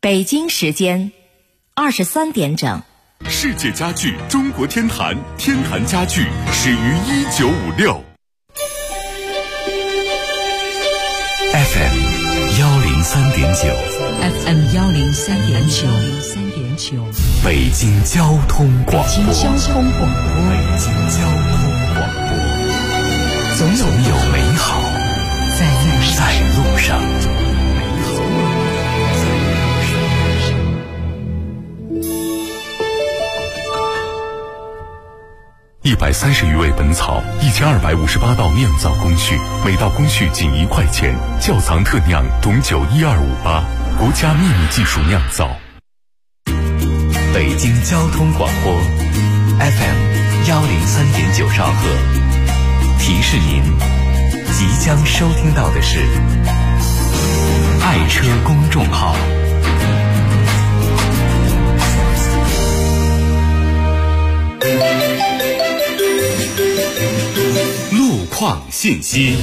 北京时间23点整。 世界家具中国天坛，天坛家具始于1956。 FM 103.9 FM 103.9 北京交通广播。总有美好在路上。 130余味本草，1258道酿造工序，每道工序仅1块钱。窖藏特酿董酒12588，国家秘密技术酿造。 北京交通广播 FM 103.9兆赫，提示您即将收听到的是爱车公众号。 路况信息。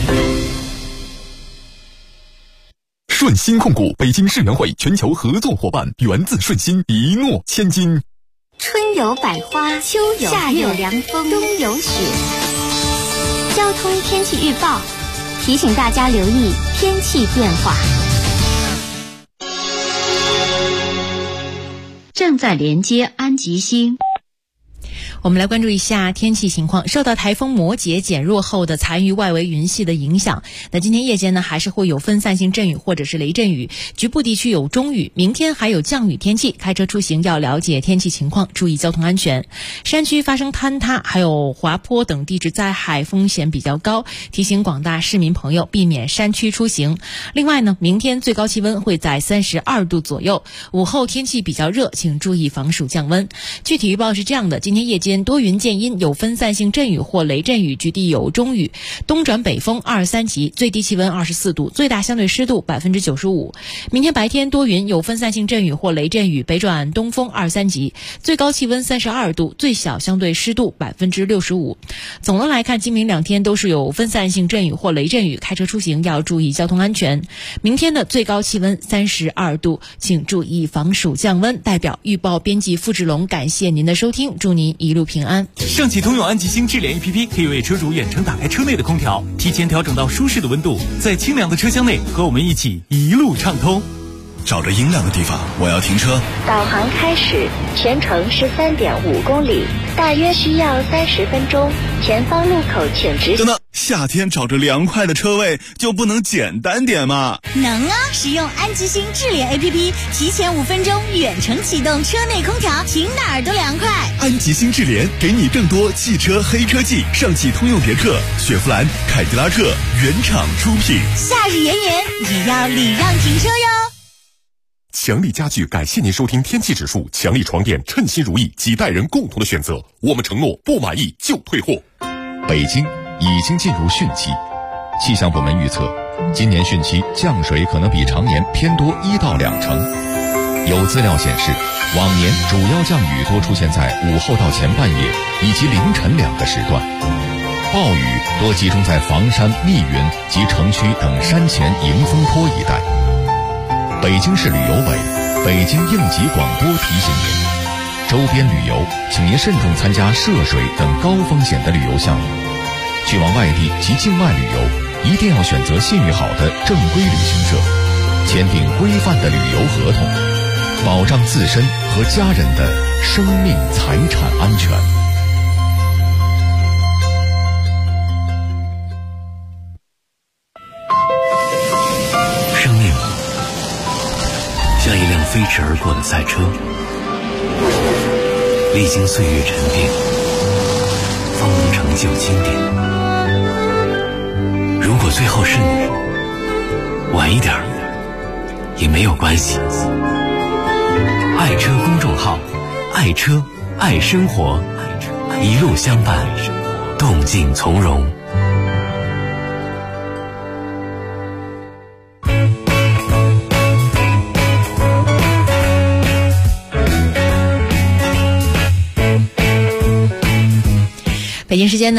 顺鑫控股北京世园会全球合作伙伴，源自顺鑫，一诺千金。 春有百花，秋有夏有凉风，冬有雪。交通天气预报提醒大家留意天气变化。 正在连接安吉星。 我们来关注一下天气情况。受到台风摩羯减弱后的残余外围云系的影响，那今天夜间呢还是会有分散性阵雨或者是雷阵雨，局部地区有中雨。明天还有降雨天气，开车出行要了解天气情况，注意交通安全。山区发生坍塌还有滑坡等地质灾害风险比较高，提醒广大市民朋友避免山区出行。另外呢，明天最高气温会在32度左右，午后天气比较热，请注意防暑降温。具体预报是这样的：今天夜间多云见阴，有分散性阵雨或雷阵雨，局地有中雨，东转北风2、3级，最低气温24度，最大相对湿度95%。明天白天多云，有分散性阵雨或雷阵雨，北转东风2、3级，最高气温32度，最小相对湿度65%。总的来看，今明两天都是有分散性阵雨或雷阵雨，开车出行要注意交通安全。明天的最高气温32度，请注意防暑降温。代表预报编辑付志龙，感谢您的收听，祝您一路平安。 上汽通用安吉星智联 APP 可以为车主远程打开车内的空调，提前调整到舒适的温度，在清凉的车厢内和我们一起一路畅通。 找着阴凉的地方，我要停车。 导航开始，全程是3.5公里，大约需要30分钟。前方路口请直行。 等等，夏天找着凉快的车位就不能简单点吗？ 能啊！使用安吉星智联 APP， 提前5分钟远程启动车内空调，停哪儿都凉快。 安吉星智联给你更多汽车黑科技，上汽通用别克、雪佛兰、凯迪拉克原厂出品。 夏日炎炎，也要礼让停车哟。 强力家具感谢您收听天气指数，强力床垫称心如意，几代人共同的选择。我们承诺不满意就退货。 北京已经进入汛期，气象部门预测，今年汛期降水可能比常年偏多1到2成。有资料显示，往年主要降雨多出现在午后到前半夜以及凌晨2个时段，暴雨多集中在房山、密云及城区等山前迎风坡一带。北京市旅游委、北京应急广播提醒您，周边旅游请您慎重参加涉水等高风险的旅游项目。去往外地及境外旅游，一定要选择信誉好的正规旅行社，签订规范的旅游合同，保障自身和家人的生命财产安全。 生命像一辆飞驰而过的赛车，历经岁月沉淀，方能成就经典。如果最后是你，晚一点也没有关系。爱车公众号，爱车爱生活，一路相伴，动静从容。 北京时时间呢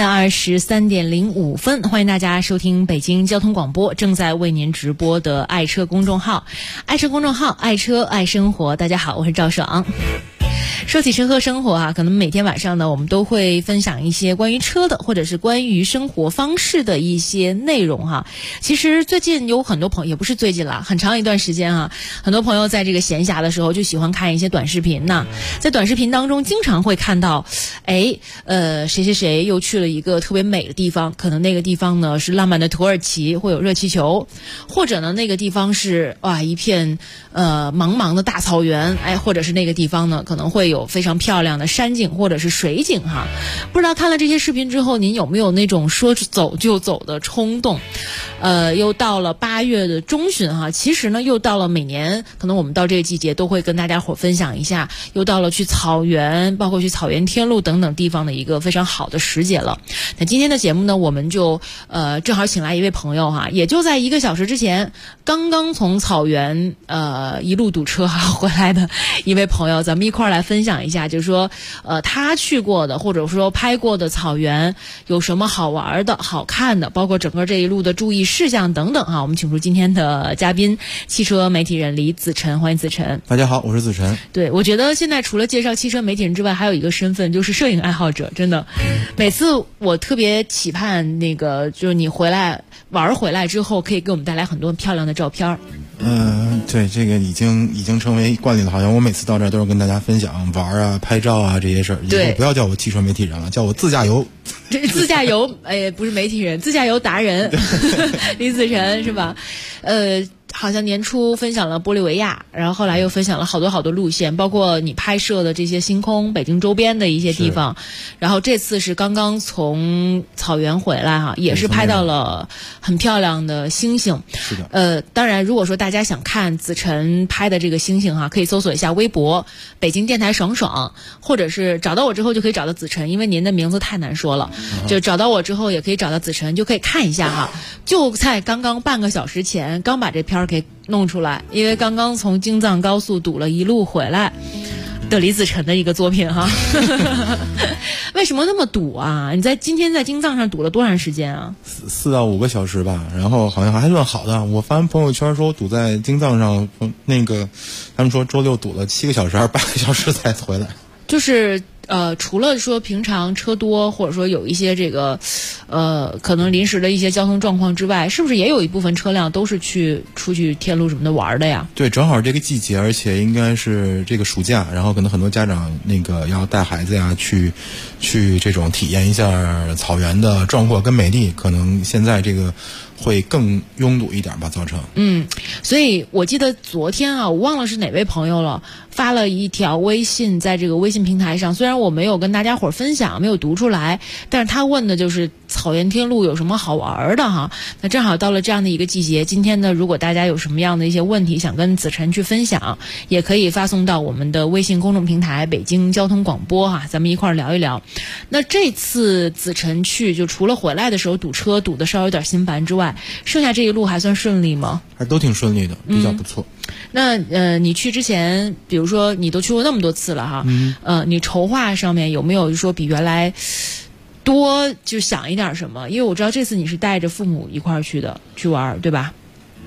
23:05，欢迎大家收听北京交通广播正在为您直播的爱车公众号，爱车公众号，爱车爱生活。大家好，我是赵爽。说起车和生活啊，可能每天晚上呢，我们都会分享一些关于车的，或者是关于生活方式的一些内容哈。其实最近有很多朋友，也不是最近啦，很长一段时间啊，很多朋友在这个闲暇的时候就喜欢看一些短视频呢。在短视频当中，经常会看到，谁谁谁又去了一个特别美的地方，可能那个地方呢是浪漫的土耳其，会有热气球，或者呢那个地方是一片茫茫的大草原，或者是那个地方呢可能会有非常漂亮的山景或者是水景哈。不知道看了这些视频之后，您有没有那种说走就走的冲动？又到了8月的中旬哈，其实呢又到了每年可能我们到这个季节都会跟大家伙分享一下，又到了去草原，包括去草原天路等等地方的一个非常好的时节了。那今天的节目呢，我们就正好请来一位朋友哈，也就在1个小时之前刚刚从草原一路堵车回来的一位朋友，咱们一块儿来分享一下，就是说他去过的或者说拍过的草原有什么好玩的好看的，包括整个这一路的注意事项等等哈。我们请出今天的嘉宾，汽车媒体人李子晨，欢迎子晨。 大家好，我是子晨。对， 我觉得现在除了介绍汽车媒体人之外，还有一个身份就是摄影爱好者，真的每次我特别期盼那个就是你回来玩回来之后可以给我们带来很多漂亮的照片。 对，这个已经成为惯例了，好像我每次到这儿都是跟大家分享玩啊、拍照啊这些事儿。以后不要叫我汽车媒体人了，叫我自驾游。 这自驾游，不是媒体人，自驾游达人李子晨是吧？好像年初分享了玻利维亚，然后后来又分享了好多路线，包括你拍摄的这些星空、北京周边的一些地方。然后这次是刚刚从草原回来哈，也是拍到了很漂亮的星星。 是的。 当然，如果说大家想看子晨拍的这个星星哈，可以搜索一下微博北京电台爽爽，或者是找到我之后就可以找到子晨，因为您的名字太难说了，就找到我之后也可以找到子晨，就可以看一下哈。就在刚刚半个小时前，刚把这片给弄出来，因为刚刚从京藏高速堵了一路回来的李子晨的一个作品哈。为什么那么堵啊？你今天在京藏上堵了多长时间啊 ？4到5个小时吧，然后好像还算好的。我发朋友圈说堵在京藏上，那个他们说周6堵了7个小时还是8个小时才回来。 就是除了说平常车多，或者说有一些这个可能临时的一些交通状况之外，是不是也有一部分车辆都是出去天路什么的玩的呀？ 对，正好这个季节，而且应该是这个暑假，然后可能很多家长那个要带孩子呀去这种体验一下草原的壮阔跟美丽，可能现在这个会更拥堵一点吧，造成。 所以我记得昨天啊，我忘了是哪位朋友了，发了一条微信在这个微信平台上，虽然我没有跟大家伙分享，没有读出来，但是他问的就是草原天路有什么好玩的哈。那正好到了这样的一个季节，今天呢，如果大家有什么样的一些问题想跟子晨去分享，也可以发送到我们的微信公众平台北京交通广播哈，咱们一块儿聊一聊。那这次子晨去，就除了回来的时候堵车堵得稍微有点心烦之外，剩下这一路还算顺利吗？ 还都挺顺利的，比较不错。 那你去之前，比如说你都去过那么多次了哈，你筹划上面有没有说比原来多就想一点什么？因为我知道这次你是带着父母一块儿去玩，对吧？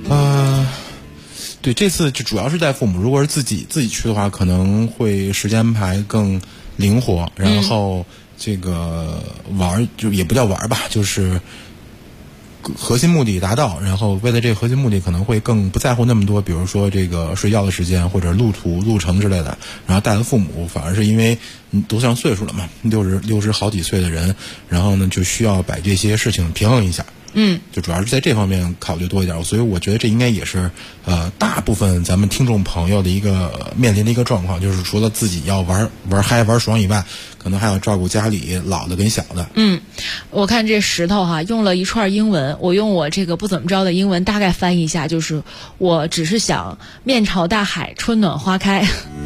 对，这次就主要是带父母。如果是自己去的话，可能会时间排更灵活，然后这个玩就也不叫玩吧，就是核心目的达到，然后为了这个核心目的可能会更不在乎那么多，比如说这个睡觉的时间或者路程之类的，然后带了父母反而是因为都上岁数了嘛，60好几岁的人，然后呢就需要把这些事情平衡一下。就主要是在这方面考虑多一点，所以我觉得这应该也是大部分咱们听众朋友的一个面临的一个状况，就是除了自己要玩嗨玩爽以外，可能还要照顾家里老的跟小的。 我看这石头哈用了一串英文，我用我这个不怎么着的英文大概翻译一下，就是我只是想面朝大海，春暖花开。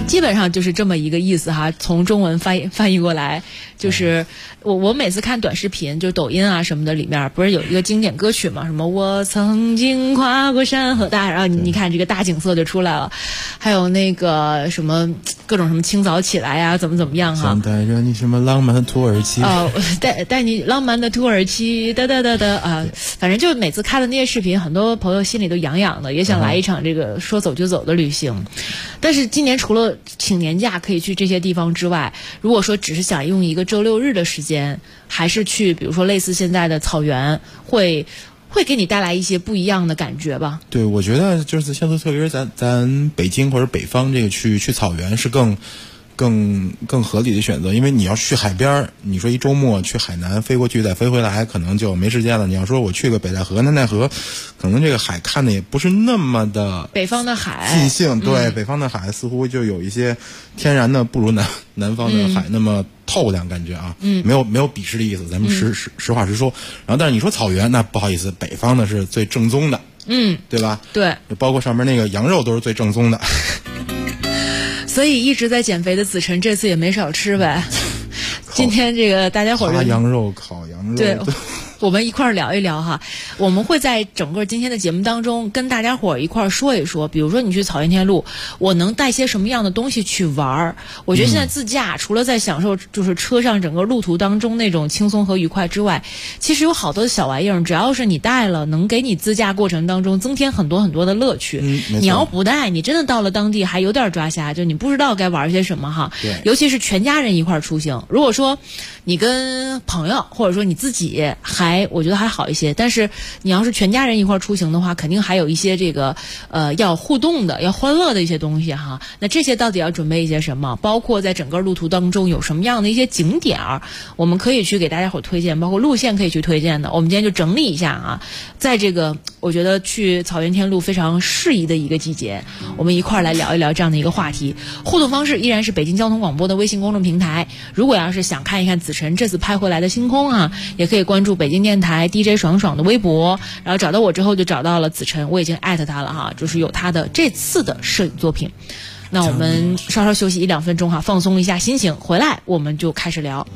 基本上就是这么一个意思哈，从中文翻译过来，就是我每次看短视频，就抖音啊什么的，里面不是有一个经典歌曲嘛，什么我曾经跨过山河大，然后你看这个大景色就出来了，还有那个什么各种什么清早起来呀，怎么样哈， 想带着你什么浪漫的土耳其带你浪漫的土耳其哒哒哒哒啊，反正就每次看的那些视频，很多朋友心里都痒痒的，也想来一场这个说走就走的旅行。但是今年除了请年假可以去这些地方之外，如果说只是想用一个周六日的时间，还是去比如说类似现在的草原，会给你带来一些不一样的感觉吧？对， 我觉得就是像特别是咱北京或者北方这个去草原是更合理的选择，因为你要去海边，你说一周末去海南飞过去再飞回来，可能就没时间了。你要说我去个北戴河、南戴河，可能这个海看的也不是那么的北方的海尽兴，对，北方的海似乎就有一些天然的不如南方的海那么透亮，感觉啊，没有鄙视的意思，咱们实话实说。然后，但是你说草原，那不好意思，北方的是最正宗的，对吧？ 对， 包括上面那个羊肉都是最正宗的。 所以一直在减肥的子晨这次也没少吃呗。今天这个大家伙儿羊肉烤羊肉， 对，我们一块儿聊一聊哈。我们会在整个今天的节目当中跟大家伙儿一块儿说一说，比如说你去草原天路，我能带些什么样的东西去玩儿？我觉得现在自驾除了在享受就是车上整个路途当中那种轻松和愉快之外，其实有好多小玩意儿，只要是你带了，能给你自驾过程当中增添很多很多的乐趣。你要不带，你真的到了当地还有点抓瞎，就你不知道该玩些什么哈。 对， 尤其是全家人一块儿出行，如果说你跟朋友或者说你自己我觉得还好一些，但是你要是全家人一块出行的话，肯定还有一些这个要互动的、要欢乐的一些东西哈。那这些到底要准备一些什么？包括在整个路途当中有什么样的一些景点儿，我们可以去给大家伙推荐，包括路线可以去推荐的。我们今天就整理一下啊，在这个我觉得去草原天路非常适宜的一个季节，我们一块来聊一聊这样的一个话题。互动方式依然是北京交通广播的微信公众平台。如果要是想看一看子晨这次拍回来的星空啊，也可以关注北京电台 DJ 爽爽的微博，然后找到我之后就找到了子晨，我已经艾特他了哈，就是有他的这次的摄影作品。那我们稍稍休息1-2分钟哈，放松一下心情，回来我们就开始聊。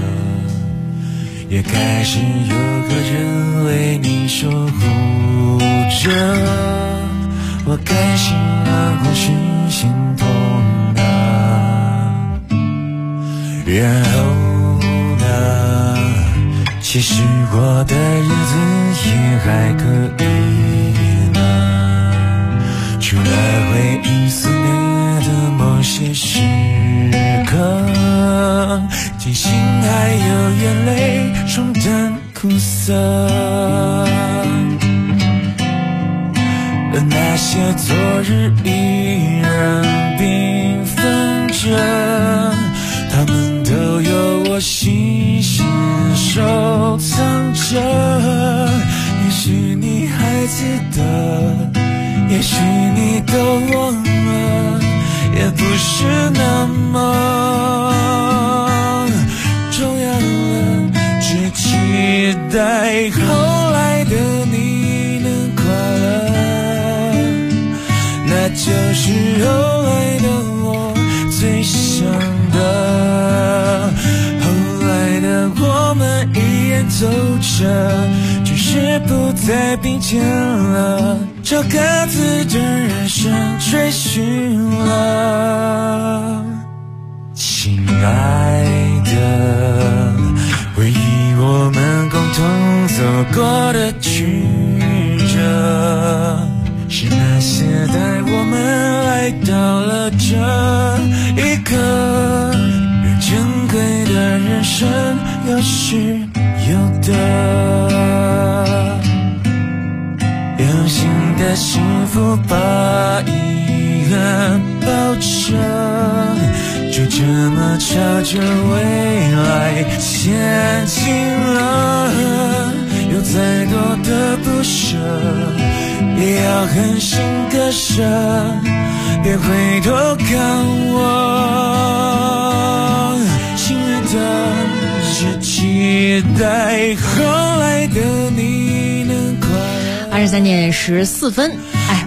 也开始有个人为你守护着，我开心了或是心痛的，然后呢，其实我的日子也还可以呢，除了回忆肆虐的某些时刻，庆幸还有眼泪冲淡苦涩，而那些昨日依然缤纷着，他们都有我细心收藏着。也许你还记得，也许你都忘了，也不是那么重要了，只期待后来的你能快乐，那就是后来的我最想的。后来的我们依然走着，只是不再并肩了，朝各自的人生追寻了。亲爱的，回忆我们共同走过的曲折，是那些带我们来到了这一刻，让珍贵的人生有失有得，有新的幸福把遗憾抱着，就这么朝着未来前进了。有再多的不舍，也要狠心割舍，别回头看我，亲爱的，只期待后来的你能快乐。 23点14分，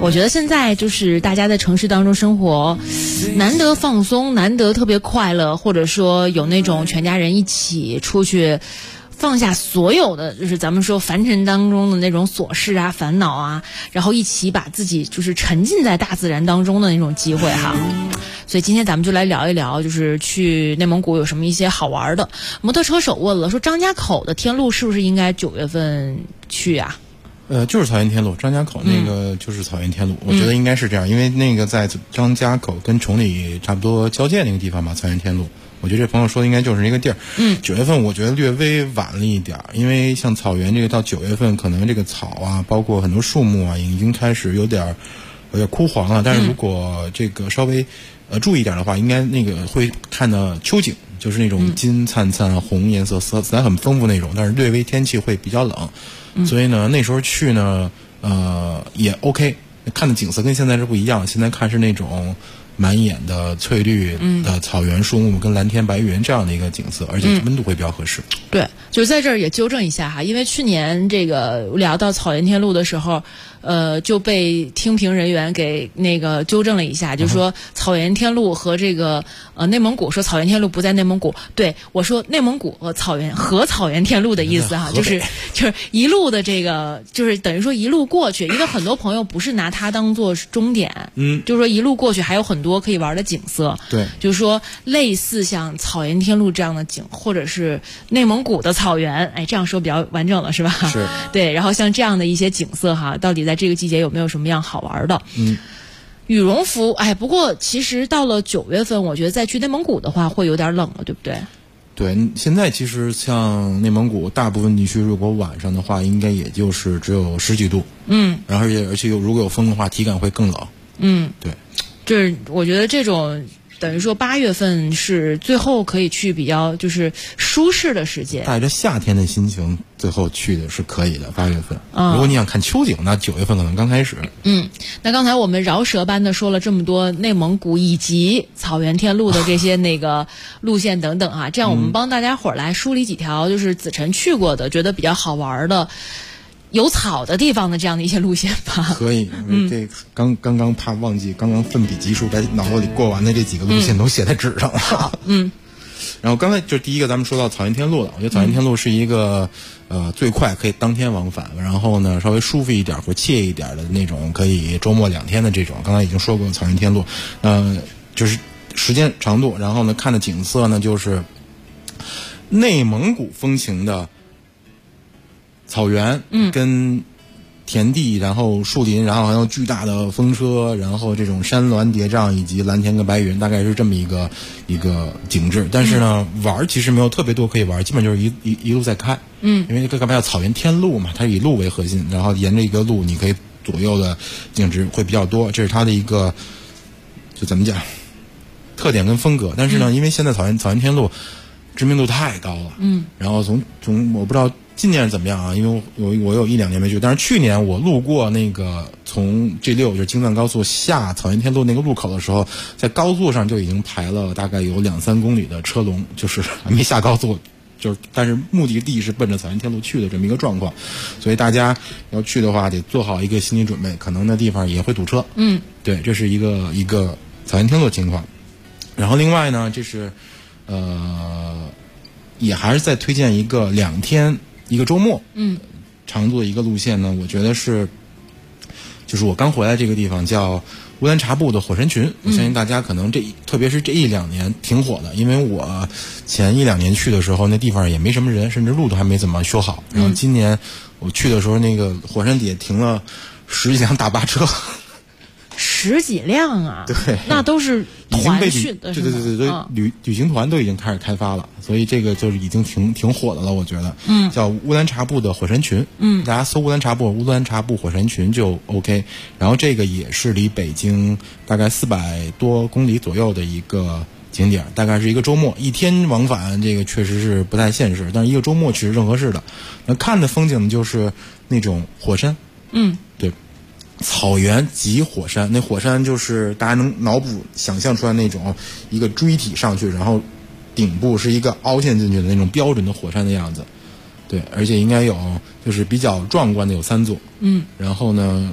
我觉得现在就是大家在城市当中生活，难得放松，难得特别快乐，或者说有那种全家人一起出去放下所有的就是咱们说凡尘当中的那种琐事啊烦恼啊，然后一起把自己就是沉浸在大自然当中的那种机会哈。所以今天咱们就来聊一聊，就是去内蒙古有什么一些好玩的。摩托车手问了，说张家口的天路是不是应该9月份去啊？ 就是草原天路，张家口那个就是草原天路，我觉得应该是这样，因为那个在张家口跟崇礼差不多交界那个地方吧，草原天路。我觉得这朋友说的应该就是那个地儿。9月份我觉得略微晚了一点，因为像草原这个到9月份，可能这个草啊，包括很多树木啊，已经开始有点枯黄了。但是如果这个稍微注意一点的话，应该那个会看到秋景，就是那种金灿灿红颜色，色彩很丰富那种，但是略微天气会比较冷。所以呢，那时候去呢，也 OK， 看的景色跟现在是不一样。现在看是那种满眼的翠绿的草原树木跟蓝天白云这样的一个景色，而且温度会比较合适。 对，就是在这儿也纠正一下哈，因为去年这个聊到草原天路的时候，就被听评人员给那个纠正了一下，就是说草原天路和这个内蒙古，说草原天路不在内蒙古。对，我说内蒙古和草原天路的意思哈，就是一路的这个，就是等于说一路过去，因为很多朋友不是拿它当做终点，就是说一路过去还有很多可以玩的景色。 对， 就是说类似像草原天路这样的景，或者是内蒙古的草原，哎，这样说比较完整了是吧？ 是。 对，然后像这样的一些景色哈，到底在这个季节有没有什么样好玩的？羽绒服，哎，不过其实到了9月份，我觉得再去内蒙古的话会有点冷了，对不对？ 对，现在其实像内蒙古大部分地区，如果晚上的话，应该也就是只有10几度。然后而且如果有风的话，体感会更冷。对， 就是我觉得这种等于说8月份是最后可以去比较就是舒适的时间， 带着夏天的心情最后去的是可以的。8月份，如果你想看秋景，那9月份可能刚开始。 那刚才我们饶舌般的说了这么多内蒙古以及草原天路的这些那个路线等等啊，这样我们帮大家伙儿来梳理几条就是子晨去过的，觉得比较好玩的有草的地方的这样的一些路线吧。 可以，这刚刚怕忘记，刚刚奋笔疾书在脑子里过完的这几个路线都写在纸上了。 好， 然后刚才就第一个咱们说到草原天路了，我觉得草原天路是一个最快可以当天往返，然后呢稍微舒服一点或惬意一点的那种，可以周末2天的这种。刚才已经说过草原天路，就是时间长度，然后呢看的景色呢就是内蒙古风情的草原跟田地，然后树林，然后还有巨大的风车，然后这种山峦叠嶂以及蓝天跟白云，大概是这么一个景致。但是呢，玩其实没有特别多可以玩，基本就是一路在开。因为干嘛叫草原天路嘛，它是以路为核心，然后沿着一个路，你可以左右的景致会比较多，这是它的一个就怎么讲特点跟风格。但是呢，因为现在草原天路知名度太高了，然后从我不知道今年怎么样啊？因为我有1-2年没去，但是去年我路过那个从 G6 就是京藏高速下草原天路那个路口的时候，在高速上就已经排了大概有2-3公里的车龙，就是还没下高速，但是目的地是奔着草原天路去的这么一个状况，所以大家要去的话得做好一个心理准备，可能那地方也会堵车。对，这是一个草原天路的情况。然后另外呢，这是也还是再推荐一个2天。一个周末，长度的一个路线呢，我觉得就是我刚回来这个地方叫乌兰察布的火山群，我相信大家可能特别是这1-2年挺火的，因为我前1-2年去的时候，那地方也没什么人，甚至路都还没怎么修好。然后今年我去的时候，那个火山底下停了10几辆大巴车。 10几辆啊？ 对， 那都是团训的， 对，旅行团都已经开始开发了，所以这个就是已经挺火的了，我觉得。叫乌兰察布的火山群。大家搜乌兰察布火山群就 OK。然后这个也是离北京大概400多公里左右的一个景点，大概是一个周末1天往返，这个确实是不太现实，但是一个周末其实正合适的。那看的风景就是那种火山。对。草原及火山，那火山就是大家能脑补想象出来那种一个锥体上去，然后顶部是一个凹陷进去的那种标准的火山的样子。对，而且应该有就是比较壮观的有3座。然后呢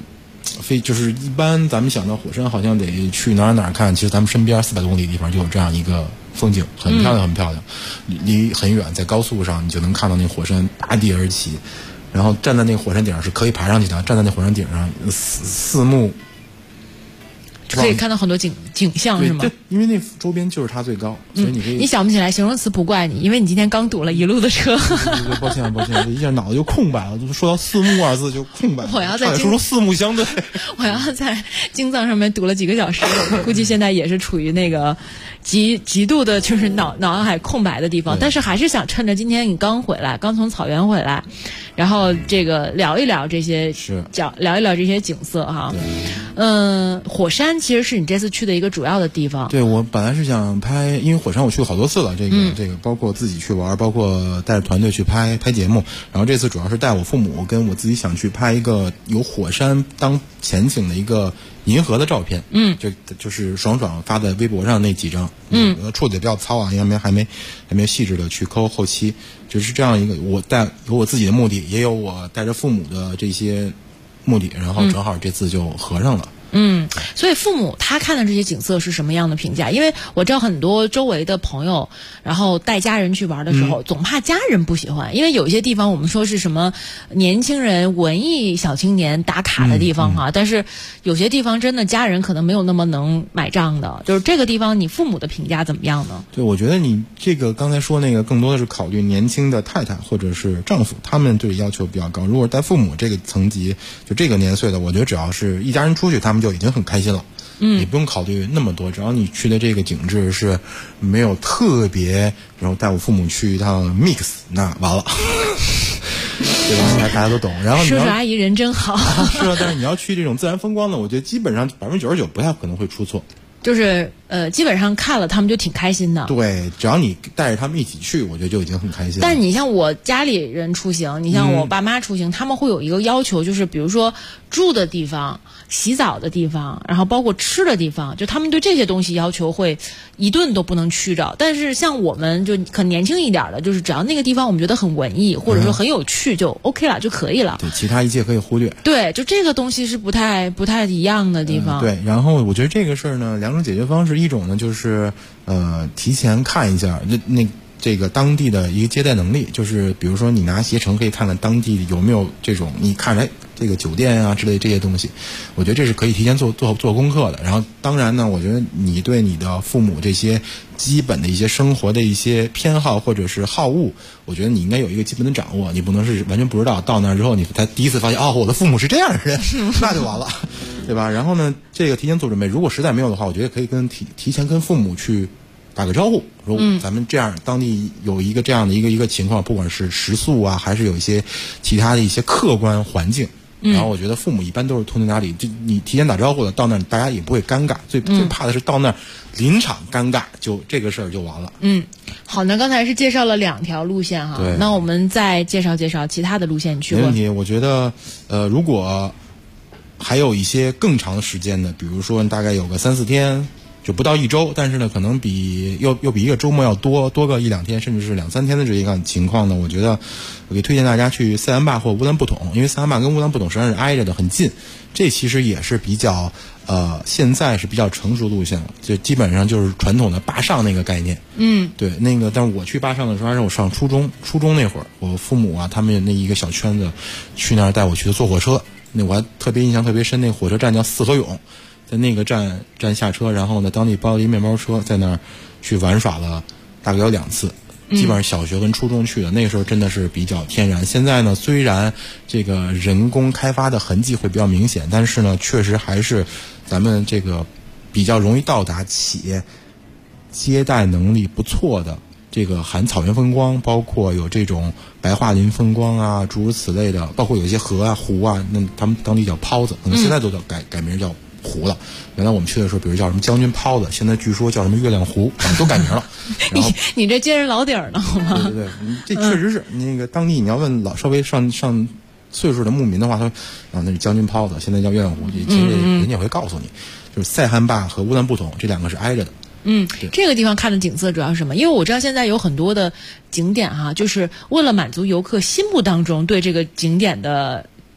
就是一般咱们想到火山好像得去哪儿看，其实咱们身边400多公里的地方就有这样一个风景，很漂亮很漂亮，离很远，在高速上你就能看到那火山拔地而起，然后站在那个火山顶上是可以爬上去的，站在那火山顶上四目可以看到很多景象是吗？ 对，因为那周边就是它最高，所以你可以。 你想不起来形容词不怪你，因为你今天刚堵了一路的车。 对，抱歉，一下脑子就空白了，说到四目二字就空白了。 我要在说四目相对。 我要在京藏上面堵了几个小时，估计现在也是处于那个极度的就是脑海空白的地方。但是还是想趁着今天你刚从草原回来，然后这个聊一聊这些聊一聊这些景色哈。火山其实是你这次去的一个主要的地方。 对，我本来是想拍，因为火山我去过好多次了，这个包括自己去玩，包括带着团队去拍节目，然后这次主要是带我父母跟我自己想去拍一个有火山当前景的一个银河的照片。就是爽发在微博上那几张，处理的比较糙啊，因为还没细致的去抠后期，就是这样一个有我自己的目的，也有我带着父母的这些目的，然后正好这次就合上了。 所以父母他看的这些景色是什么样的评价？因为我知道很多周围的朋友，然后带家人去玩的时候，总怕家人不喜欢，因为有些地方我们说是什么年轻人、文艺小青年打卡的地方哈，但是有些地方真的家人可能没有那么能买账的。就是这个地方，你父母的评价怎么样呢？ 对，我觉得你这个刚才说那个更多的是考虑年轻的太太或者是丈夫，他们对要求比较高。如果带父母这个层级，就这个年岁的，我觉得只要是一家人出去，他们就已经很开心了。你不用考虑那么多，只要你去的这个景致是没有特别，然后带我父母去一趟 mix， 那完了。对吧？大家都懂。然后叔叔阿姨人真好。 是啊，但是你要去这种自然风光的，我觉得基本上99%不太可能会出错。 就是基本上看了他们就挺开心的。 对，只要你带着他们一起去，我觉得就已经很开心了。 但你像我家里人出行，你像我爸妈出行，他们会有一个要求，就是比如说住的地方、洗澡的地方，然后包括吃的地方，就他们对这些东西要求会一顿都不能去着。但是像我们就可年轻一点的，就是只要那个地方我们觉得很文艺，或者说很有趣，就 OK 了，就可以了。 对，其他一切可以忽略。 对，就这个东西是不太一样的地方。 对，然后我觉得这个事儿呢，两种解决方式，一种呢就是提前看一下这个当地的一个接待能力，就是比如说你拿携程可以看看当地有没有这种你看来这个酒店啊之类这些东西，我觉得这是可以提前做功课的。然后当然呢，我觉得你对你的父母这些基本的一些生活的一些偏好或者是好恶，我觉得你应该有一个基本的掌握，你不能是完全不知道，到那之后你才第一次发现我的父母是这样的人，那就完了，对吧？然后呢，这个提前做准备，如果实在没有的话，我觉得可以提前跟父母去打个招呼，说咱们这样当地有一个这样的一个情况，不管是食宿啊，还是有一些其他的一些客观环境。然后我觉得父母一般都是通情达理，就你提前打招呼了，到那儿大家也不会尴尬。最怕的是到那儿临场尴尬，就这个事儿就完了。 好，那刚才是介绍了2条路线哈，那我们再介绍其他的路线，你去过？ 没问题。我觉得如果还有一些更长的时间的，比如说大概有个3-4天。就不到1周，但是呢，可能又比一个周末要多个1-2天，甚至是2-3天的这一个情况呢。我觉得我可以推荐大家去塞罕坝或乌兰布统，因为塞罕坝跟乌兰布统实际上是挨着的，很近。这其实也是比较现在是比较成熟路线了，就基本上就是传统的坝上那个概念。对，那个但是我去坝上的时候还是我上初中那会儿，我父母啊他们那一个小圈子去那儿带我去的坐火车，那我还特别印象特别深，那个火车站叫四合勇。在那个站下车，然后呢，当地包了一面包车，在那儿去玩耍了大概有2次，基本上小学跟初中去的。那个时候真的是比较天然。现在呢，虽然这个人工开发的痕迹会比较明显，但是呢，确实还是咱们这个比较容易到达且接待能力不错的这个含草原风光，包括有这种白桦林风光啊，诸如此类的，包括有一些河啊、湖啊，那他们当地叫泡子，可能现在都叫改名叫湖了。原来我们去的时候，比如叫什么将军泡子，现在据说叫什么月亮湖，都改名了。 你这接人老底儿呢，好吗？ 对，这确实是那个当地你要问稍微上岁数的牧民的话，他说那是将军泡子，现在叫月亮湖，其实人家也会告诉你，就是塞罕坝和乌兰布统这2个是挨着的。 这个地方看的景色主要是什么？因为我知道现在有很多的景点哈，就是为了满足游客心目当中对这个景点的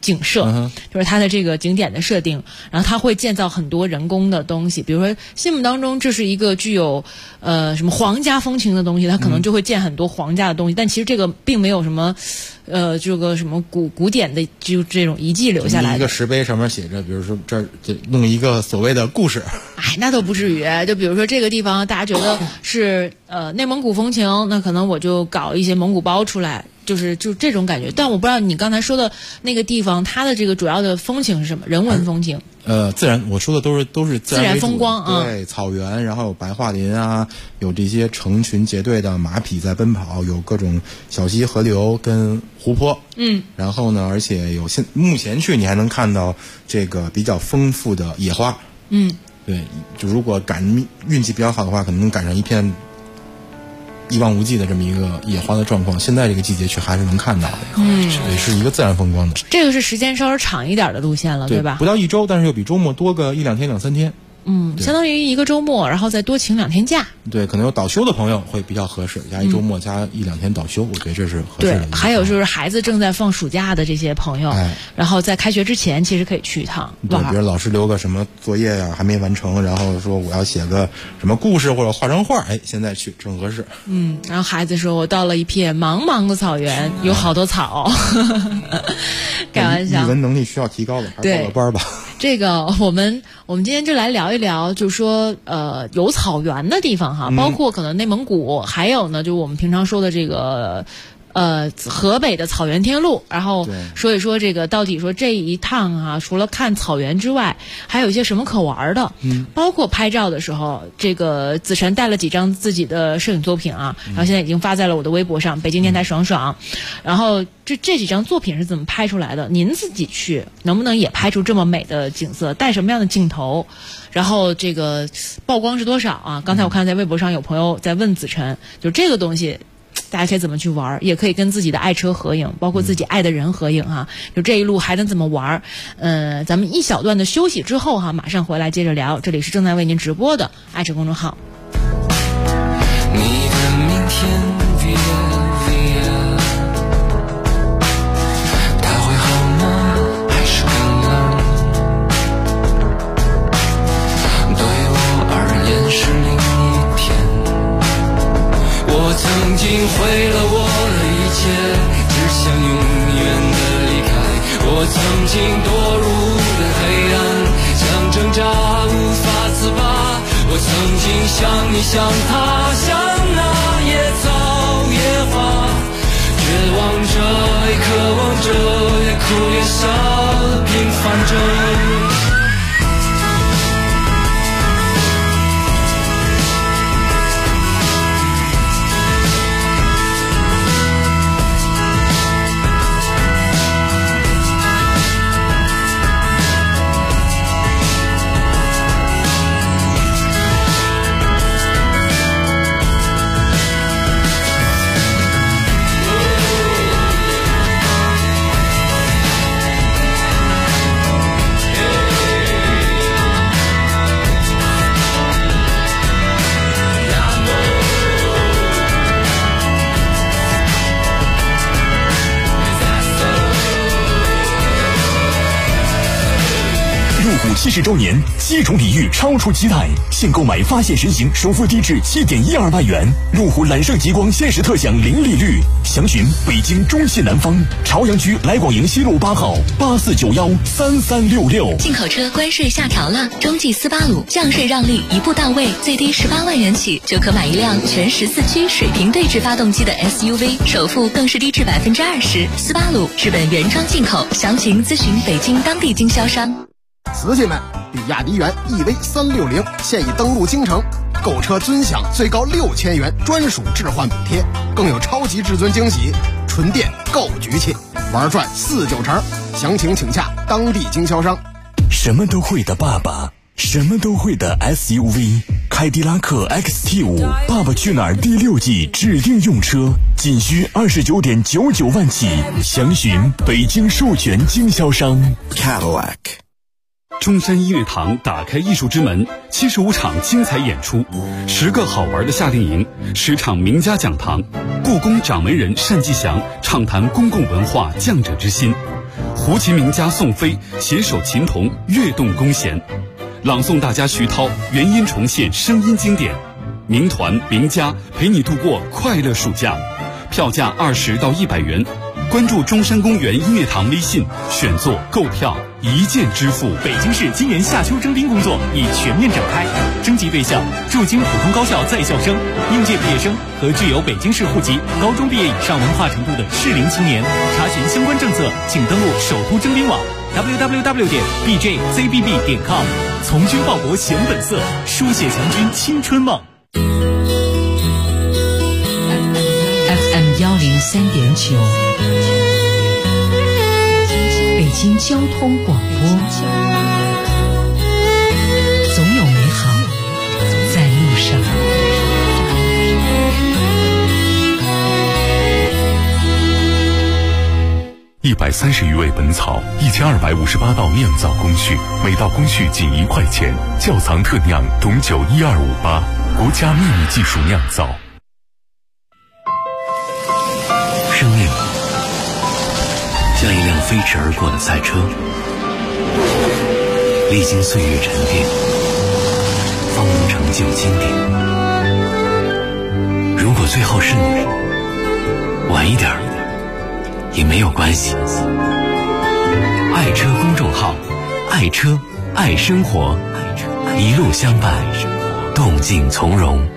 景色，就是它的这个景点的设定，然后它会建造很多人工的东西，比如说心目当中这是一个具有什么皇家风情的东西，它可能就会建很多皇家的东西，但其实这个并没有什么这个什么古典的就这种遗迹留下来的。 一个石碑上面写着，比如说这儿弄一个所谓的故事， 那倒不至于。就比如说这个地方大家觉得是内蒙古风情，那可能我就搞一些蒙古包出来，就这种感觉。但我不知道你刚才说的那个地方，它的这个主要的风情是什么？人文风情？ 自然，我说的都是自然风光啊。 对，草原，然后有白桦林啊，有这些成群结队的马匹在奔跑，有各种小溪、河流跟湖泊。然后呢，而且目前去你还能看到这个比较丰富的野花。对，就如果运气比较好的话，可能能赶上一片一望无际的这么一个野花的状况。现在这个季节去还是能看到的。对，是一个自然风光的。 这个是时间稍微长一点的路线了，对吧？ 不到1周，但是又比周末多个1-2天、2-3天。 相当于一个周末，然后再多请2天假。 对，可能有导修的朋友会比较合适，加一周末加1-2天导修，我觉得这是合适的。 对，还有就是孩子正在放暑假的这些朋友，然后在开学之前其实可以去一趟。 对，比如老师留个什么作业呀，还没完成，然后说我要写个什么故事或者画张画，现在去正合适。 然后孩子说我到了一片茫茫的草原，有好多草。开玩笑， 语文能力需要提高的，还是报个班吧。 这个我们今天就来聊一聊，就是说有草原的地方哈，包括可能内蒙古，还有呢，就我们平常说的这个河北的草原天路，然后说一说这个到底说这一趟啊，除了看草原之外，还有一些什么可玩的，包括拍照的时候，这个子晨带了几张自己的摄影作品啊，然后现在已经发在了我的微博上，北京电台爽爽，然后这几张作品是怎么拍出来的？您自己去能不能也拍出这么美的景色？带什么样的镜头？然后这个曝光是多少啊？刚才我看在微博上有朋友在问子晨，就这个东西大家可以怎么去玩，也可以跟自己的爱车合影，包括自己爱的人合影哈。就这一路还能怎么玩？咱们一小段的休息之后哈，马上回来接着聊。这里是正在为您直播的爱车公众号。 你的明天 via 它会好吗？还是更冷？对我而言是另一天。我曾经毁了我的一切，只想永远的离开。我曾经堕入的黑暗，想挣扎无法自拔。我曾经像你像他，像那野草野花，绝望着也渴望着，也哭也笑，平凡着。 70周年，7重礼遇超出期待，现购买发现神行首付低至7.12万元，路虎揽胜极光限时特享零利率。详询北京中信南方朝阳区来广营西路8号84913366。 进口车关税下调了，中际斯巴鲁降税让利一步到位，最低18万元起就可买一辆全14驱水平对置发动机的 SUV， 首付更是低至20%。斯巴鲁日本原装进口，详情咨询北京当地经销商。 瓷器们，比亚迪元 EV360现已登陆京城，购车尊享最高6000元专属置换补贴，更有超级至尊惊喜，纯电够局气，玩转4-9成。详情请洽当地经销商。 什么都会的爸爸，什么都会的 SUV， 凯迪拉克 XT5 爸爸去哪儿第6季指定用车，仅需29.99万起，详询北京授权经销商 Cadillac。 中山音乐堂打开艺术之门，75场精彩演出，10个好玩的夏令营，10场名家讲堂，故宫掌门人单霁翔畅谈公共文化降者之心， 胡琴名家宋飞携手琴童跃动弓弦，朗诵大家徐涛原音重现声音经典，名团名家陪你度过快乐暑假，票价20到100元。关注中山公园音乐堂微信，选座购票一键支付。 北京市今年夏秋征兵工作已全面展开，征集对象驻京普通高校在校生、应届毕业生和具有北京市户籍、高中毕业以上文化程度的适龄青年。查询相关政策，请登录首都征兵网 www.bjcbb.com。从军报国显本色，书写强军青春梦。 FM103.9，北京交通广播，总有美好在路上。 130余味本草，1258道酿造工序，每道工序仅1块钱。窖藏特酿董酒12588，国家秘密技术酿造。 生命像一辆飞驰而过的赛车，历经岁月沉淀，方能成就经典。如果最后是你，晚一点也没有关系。爱车公众号，爱车爱生活，一路相伴，动静从容。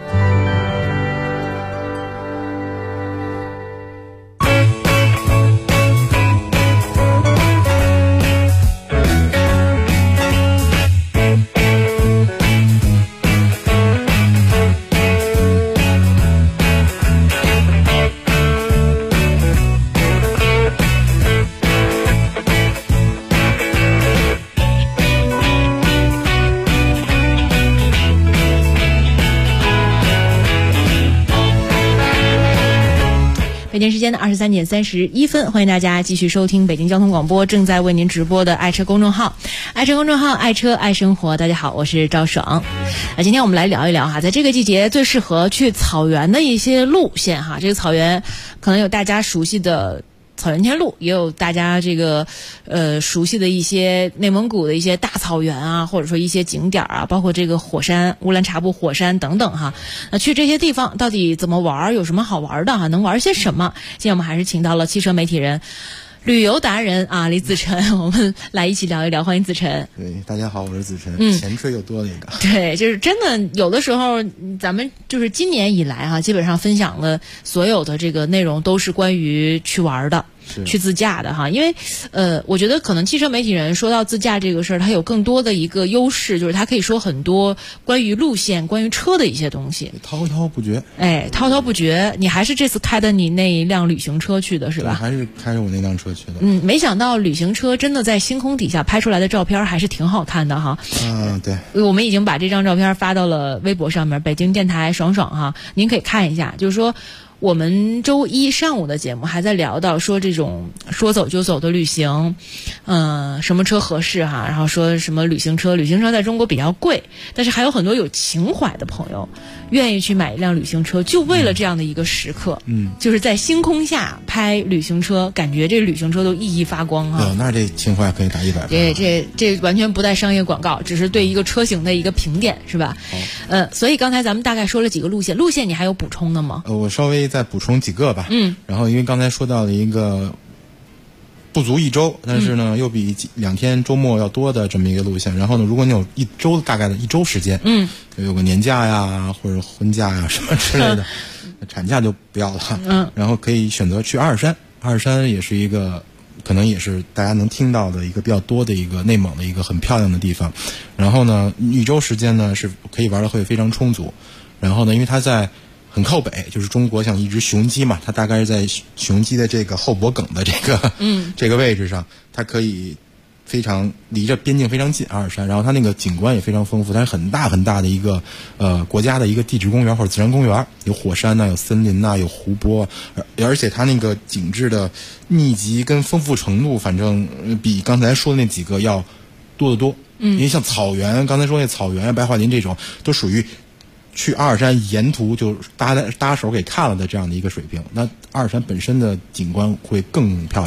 北京时间的23点31分，欢迎大家继续收听北京交通广播正在为您直播的爱车公众号，爱车公众号，爱车爱生活。大家好，我是赵爽。今天我们来聊一聊哈，在这个季节最适合去草原的一些路线哈。这个草原可能有大家熟悉的草原天路，也有大家这个熟悉的一些内蒙古的一些大草原啊，或者说一些景点啊，包括这个火山乌兰察布火山等等哈。那去这些地方到底怎么玩，有什么好玩的哈，能玩些什么？今天我们还是请到了汽车媒体人、旅游达人啊李子晨，我们来一起聊一聊。欢迎子晨。 对，大家好，我是子晨。前吹又多了一个。 对，就是真的有的时候咱们就是今年以来哈，基本上分享的所有的这个内容都是关于去玩的。去自驾的哈，因为我觉得可能汽车媒体人说到自驾这个事儿，它有更多的一个优势，就是它可以说很多关于路线、关于车的一些东西， 滔滔不绝。 滔滔不绝。你还是这次开的你那一辆旅行车去的是吧？ 还是开着我那辆车去的。 没想到旅行车真的在星空底下拍出来的照片还是挺好看的哈。 对。 我们已经把这张照片发到了微博上面，北京电台爽爽哈，您可以看一下，就是说。我们周一上午的节目还在聊到说这种说走就走的旅行，什么车合适哈，然后说什么旅行车在中国比较贵，但是还有很多有情怀的朋友愿意去买一辆旅行车，就为了这样的一个时刻，就是在星空下拍旅行车，感觉这旅行车都熠熠发光哈。 那这情怀可以打100分。 这完全不带商业广告，只是对一个车型的一个评点是吧？所以刚才咱们大概说了几个路线你还有补充的吗？ 我稍微再补充几个吧。然后因为刚才说到了一个不足1周，但是呢又比2天周末要多的这么一个路线。然后呢，如果你有1周大概的1周时间，有个年假呀或者婚假呀什么之类的，产假就不要了。然后可以选择去阿尔山，阿尔山也是一个可能也是大家能听到的一个比较多的一个内蒙的一个很漂亮的地方。然后呢1周时间呢是可以玩的会非常充足。然后呢因为它在很靠北，就是中国像一只雄鸡嘛，它大概是在雄鸡的这个后脖梗的这个位置上，它可以非常离着边境非常近，阿尔山。然后它那个景观也非常丰富，它是很大很大的一个国家的一个地质公园或者自然公园，有火山呐，有森林呐，有湖泊，而且它那个景致的密集跟丰富程度，反正比刚才说的那几个要多得多。因为像草原，刚才说那草原白桦林这种，都属于去阿尔山沿途就搭手给看了的这样的一个水平。那阿尔山本身的景观会更漂亮。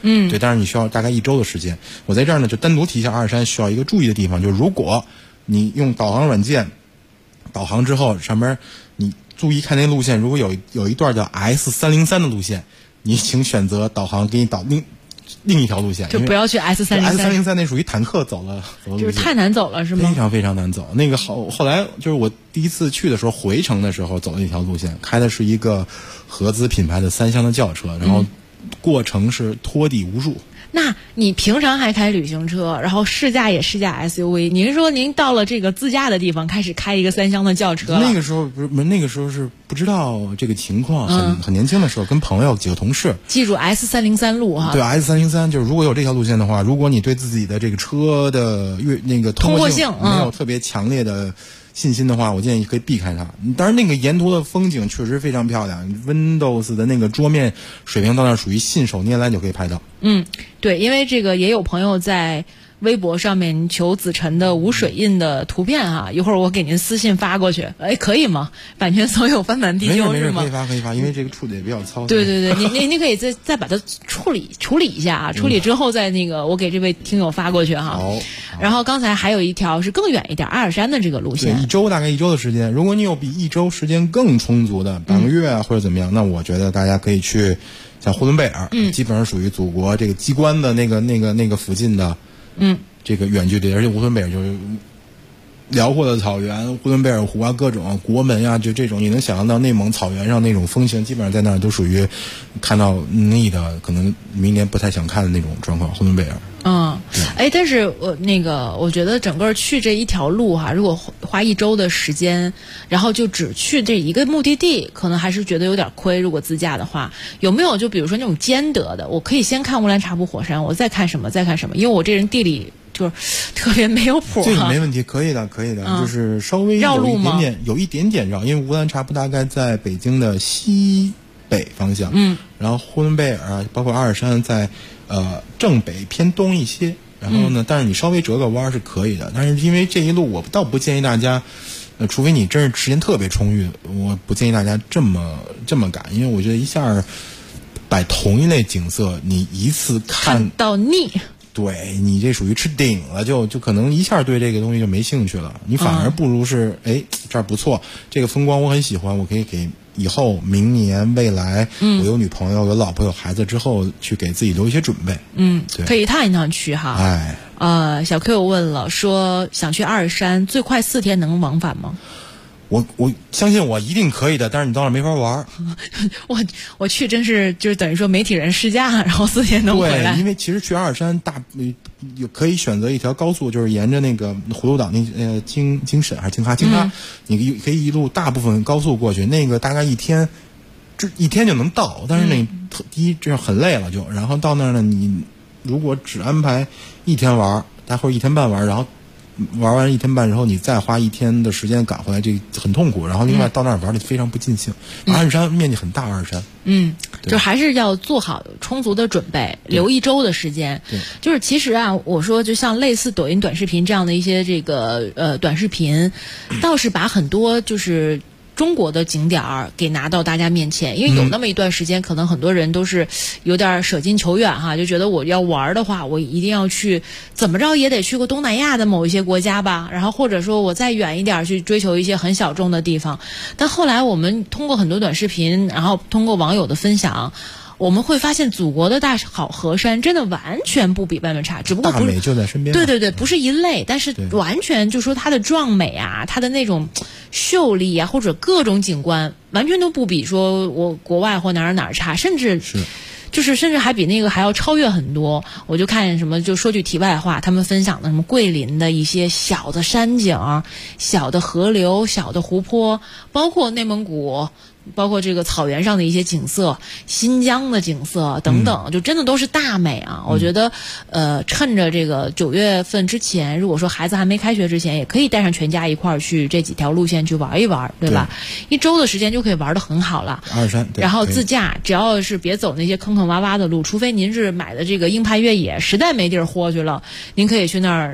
对，但是你需要大概1周的时间。我在这儿呢就单独提一下阿尔山需要一个注意的地方，就是如果你用导航软件导航之后，上面你注意看那路线，如果有一段叫 S303 的路线，你请选择导航给你导另一条路线， 就不要去 S303 那属于坦克走了路线， 就是太难走了是吗？ 非常非常难走。那个后来就是我第一次去的时候，回程的时候走的一条路线，开的是一个合资品牌的3厢的轿车，然后过程是拖地无数。 那你平常还开旅行车，然后试驾也试驾 SUV， 您说您到了这个自驾的地方开始开一个3厢的轿车了？ 那个时候那个时候是不知道这个情况，很年轻的时候，跟朋友几个同事。 记住 S303 路哈。 对 S303，就是如果有这条路线的话，如果你对自己的这个车的那个通过性没有特别强烈的信心的话，我建议可以避开它。当然那个沿途的风景确实非常漂亮， Windows 的那个桌面水平到那属于信手拈来就可以拍到。 对，因为这个也有朋友在微博上面求子晨的无水印的图片哈，一会儿我给您私信发过去。可以吗？版权所有，翻版地丢是吗？ 可以发，因为这个处理也比较糙。 对，您可以再把它处理一下啊，处理之后再那个我给这位听友发过去哈。 好。 然后刚才还有一条是更远一点，阿尔山的这个路线。 对，大概1周的时间。如果你有比1周时间更充足的半个月啊，或者怎么样，那我觉得大家可以去像呼伦贝尔，基本上属于祖国这个机关的那个附近的，这个远距离，而且呼伦贝尔就是辽阔的草原，呼伦贝尔湖啊，各种国门啊，就这种你能想象到内蒙草原上那种风情，基本上在那儿都属于看到腻的，可能明年不太想看的那种状况。呼伦贝尔。 但是我觉得整个去这一条路哈，如果花1周的时间，然后就只去这一个目的地，可能还是觉得有点亏。如果自驾的话，有没有就比如说那种兼得的，我可以先看乌兰察布火山，我再看什么，因为我这人地理就是特别没有谱。 这个没问题，可以的，就是稍微绕路吗？ 有一点点绕，因为乌兰察布大概在北京的西北方向，然后呼伦贝尔啊，包括阿尔山在正北偏东一些。然后呢，但是你稍微折个弯是可以的。但是因为这一路我倒不建议大家，除非你真是时间特别充裕，我不建议大家这么赶，因为我觉得一下把同一类景色你一次看到腻。 对，你这属于吃顶了，就可能一下对这个东西就没兴趣了。你反而不如是这儿不错，这个风光我很喜欢，我可以给以后明年未来我有女朋友有老婆有孩子之后去给自己留一些准备。 可以一趟一趟去哈。小 Q 问了，说想去阿尔山最快4天能往返吗？ 我相信我一定可以的，但是你到那儿没法玩。 我去真是就是等于说媒体人试驾，然后4天能回来。 对，因为其实去阿尔山可以选择一条高速，就是沿着那个葫芦岛京沈还是京哈，你可以一路大部分高速过去，那个大概一天就能到。但是第一这样很累了就，然后到那儿呢，你如果只安排1天玩，待会儿1天半玩，然后玩完1天半之后，你再花1天的时间赶回来，这很痛苦。然后另外到那儿玩的非常不尽兴。阿尔山面积很大，阿尔山。 就还是要做好充足的准备，留1周的时间。就是其实啊，我说就像类似抖音短视频这样的一些这个短视频，倒是把很多就是中国的景点儿给拿到大家面前，因为有那么一段时间，可能很多人都是有点舍近求远哈，就觉得我要玩的话，我一定要去怎么着也得去过东南亚的某一些国家吧，然后或者说我再远一点去追求一些很小众的地方。但后来我们通过很多短视频，然后通过网友的分享，我们会发现祖国的大好河山真的完全不比外面差，只不过大美就在身边。 对，不是一类，但是完全就说它的壮美啊，它的那种秀丽啊，或者各种景观，完全都不比说我国外或哪儿差，甚至还比那个还要超越很多。我就看什么，就说句题外话，他们分享的什么桂林的一些小的山景、小的河流、小的湖泊，包括内蒙古。包括这个草原上的一些景色，新疆的景色等等，就真的都是大美啊！我觉得，趁着这个9月份之前，如果说孩子还没开学之前，也可以带上全家一块儿去这几条路线去玩一玩，对吧？1周的时间就可以玩得很好了。 阿尔山， 然后自驾，只要是别走那些坑坑洼洼的路，除非您是买的这个硬派越野，实在没地儿豁去了，您可以去那儿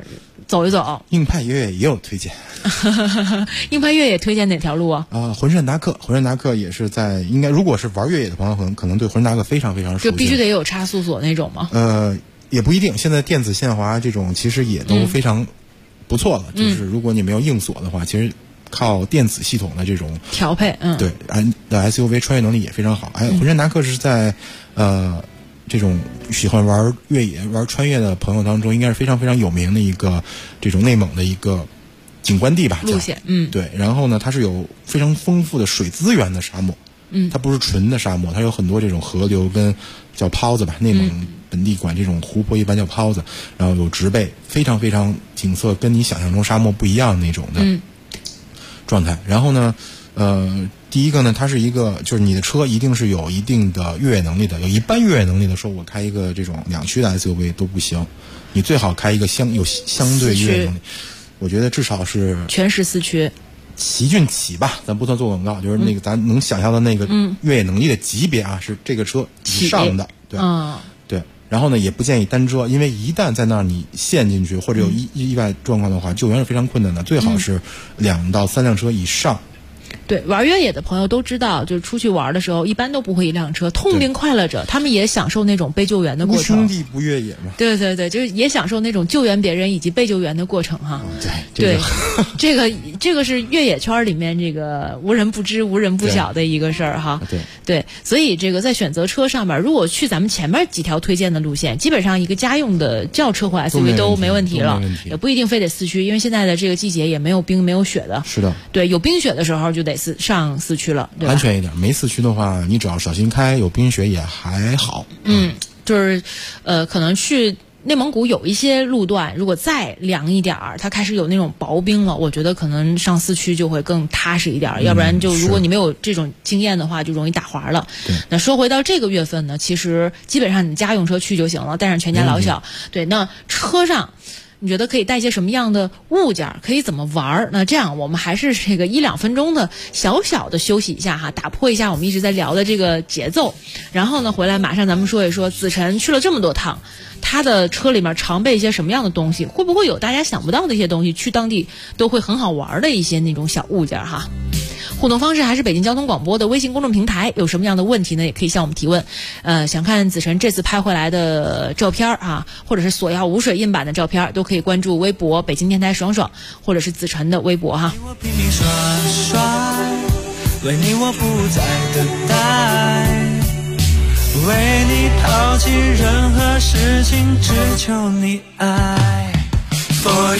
走一走。 硬派越野也有推荐。 硬派越野推荐哪条路啊？ 浑山达克也是在应该，如果是玩越野的朋友可能对浑山达克非常非常熟悉。 就必须得有差速锁那种吗？ 也不一定，现在电子限滑这种其实也都非常不错了。就是如果你没有硬锁的话，其实靠电子系统的这种调配， 对，的 SUV 穿越能力也非常好。浑山达克是在这种喜欢玩越野、玩穿越的朋友当中，应该是非常非常有名的一个这种内蒙的一个景观地吧， 路线。 对。然后呢，它是有非常丰富的水资源的沙漠。它不是纯的沙漠，它有很多这种河流跟叫泡子吧，内蒙本地管这种湖泊一般叫泡子，然后有植被，非常非常景色跟你想象中沙漠不一样那种的状态。然后呢，第一个呢，它是一个就是你的车一定是有一定的越野能力的，有一般越野能力的说我开一个这种2驱的 SUV 都不行，你最好开一个相对越野能力，我觉得至少是全时4驱。 奇骏起吧，咱不算做广告，就是那个咱能想象的那个越野能力的级别啊，是这个车以上的，对，对。然后呢，也不建议单遮，因为一旦在那儿你陷进去或者有意外状况的话，救援是非常困难的。最好是2到3辆车以上。 对，玩越野的朋友都知道，就是出去玩的时候，一般都不会一辆车，痛并快乐着。他们也享受那种被救援的过程。 兄弟不越野嘛？ 对对对，就是也享受那种救援别人以及被救援的过程哈。 对， 这个是越野圈里面这个无人不知、无人不晓的一个事儿哈。对，所以这个在选择车上面，如果去咱们前面几条推荐的路线，基本上一个家用的轿车或 SUV 都没问题了，也不一定非得4驱，因为现在的这个季节也没有冰没有雪的。 是的。 对，有冰雪的时候就得上4驱了，对吧？ 安全一点，没4驱的话，你只要小心开，有冰雪也还好。 就是可能去内蒙古有一些路段，如果再凉一点儿，它开始有那种薄冰了，我觉得可能上4驱就会更踏实一点，要不然就如果你没有这种经验的话，就容易打滑了。那说回到这个月份呢，其实基本上你家用车去就行了，带上全家老小。对，那车上你觉得可以带些什么样的物件，可以怎么玩？那这样我们还是这个1-2分钟的小小的休息一下哈，打破一下我们一直在聊的这个节奏。然后呢，回来马上咱们说一说子晨去了这么多趟，他的车里面常备一些什么样的东西，会不会有大家想不到的一些东西，去当地都会很好玩的一些那种小物件哈。互动方式还是北京交通广播的微信公众平台，有什么样的问题呢，也可以向我们提问。想看子晨这次拍回来的照片啊，或者是索要无水印版的照片，都可以关注微博北京电台爽爽，或者是子晨的微博哈。 拼命耍，为你我不再等待，为你抛弃任何事情，只求你爱。For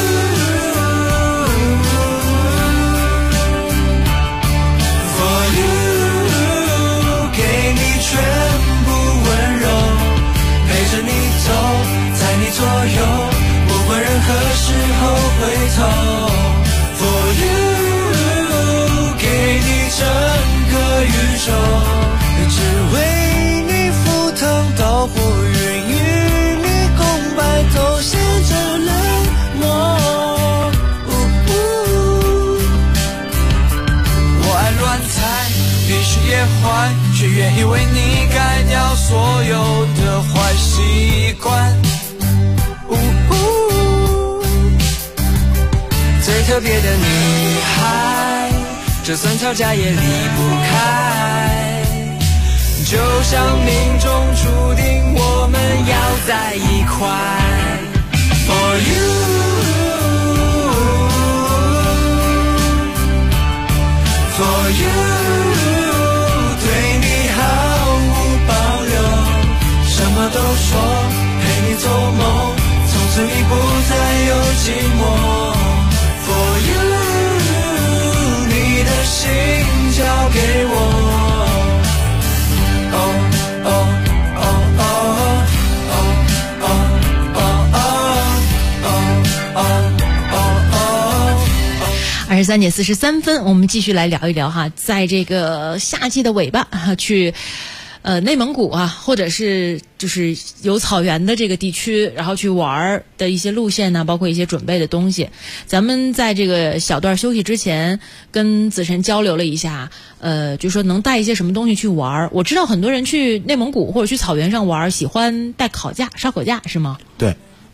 you。For you， 给你全部温柔，陪着你走，在你左右，不管任何时候回头。For you， 给你整个宇宙，只为你赴汤蹈火，愿与你共白头，携着冷漠。我爱乱猜，必须也坏，却愿意为你改掉所有的坏习惯。最特别的女孩，就算吵架也离不开，就像命中注定我们要在一块。For you，For you， 对你毫无保留，什么都说，陪你做梦，从此你不再有寂寞。For you， 你的心交给我。 23点43分，我们继续来聊一聊哈，在这个夏季的尾巴去内蒙古啊，或者是就是有草原的这个地区，然后去玩的一些路线呢，包括一些准备的东西。咱们在这个小段休息之前跟子晨交流了一下，就说能带一些什么东西去玩。我知道很多人去内蒙古或者去草原上玩，喜欢带烤架、烧烤架，是吗？ 对，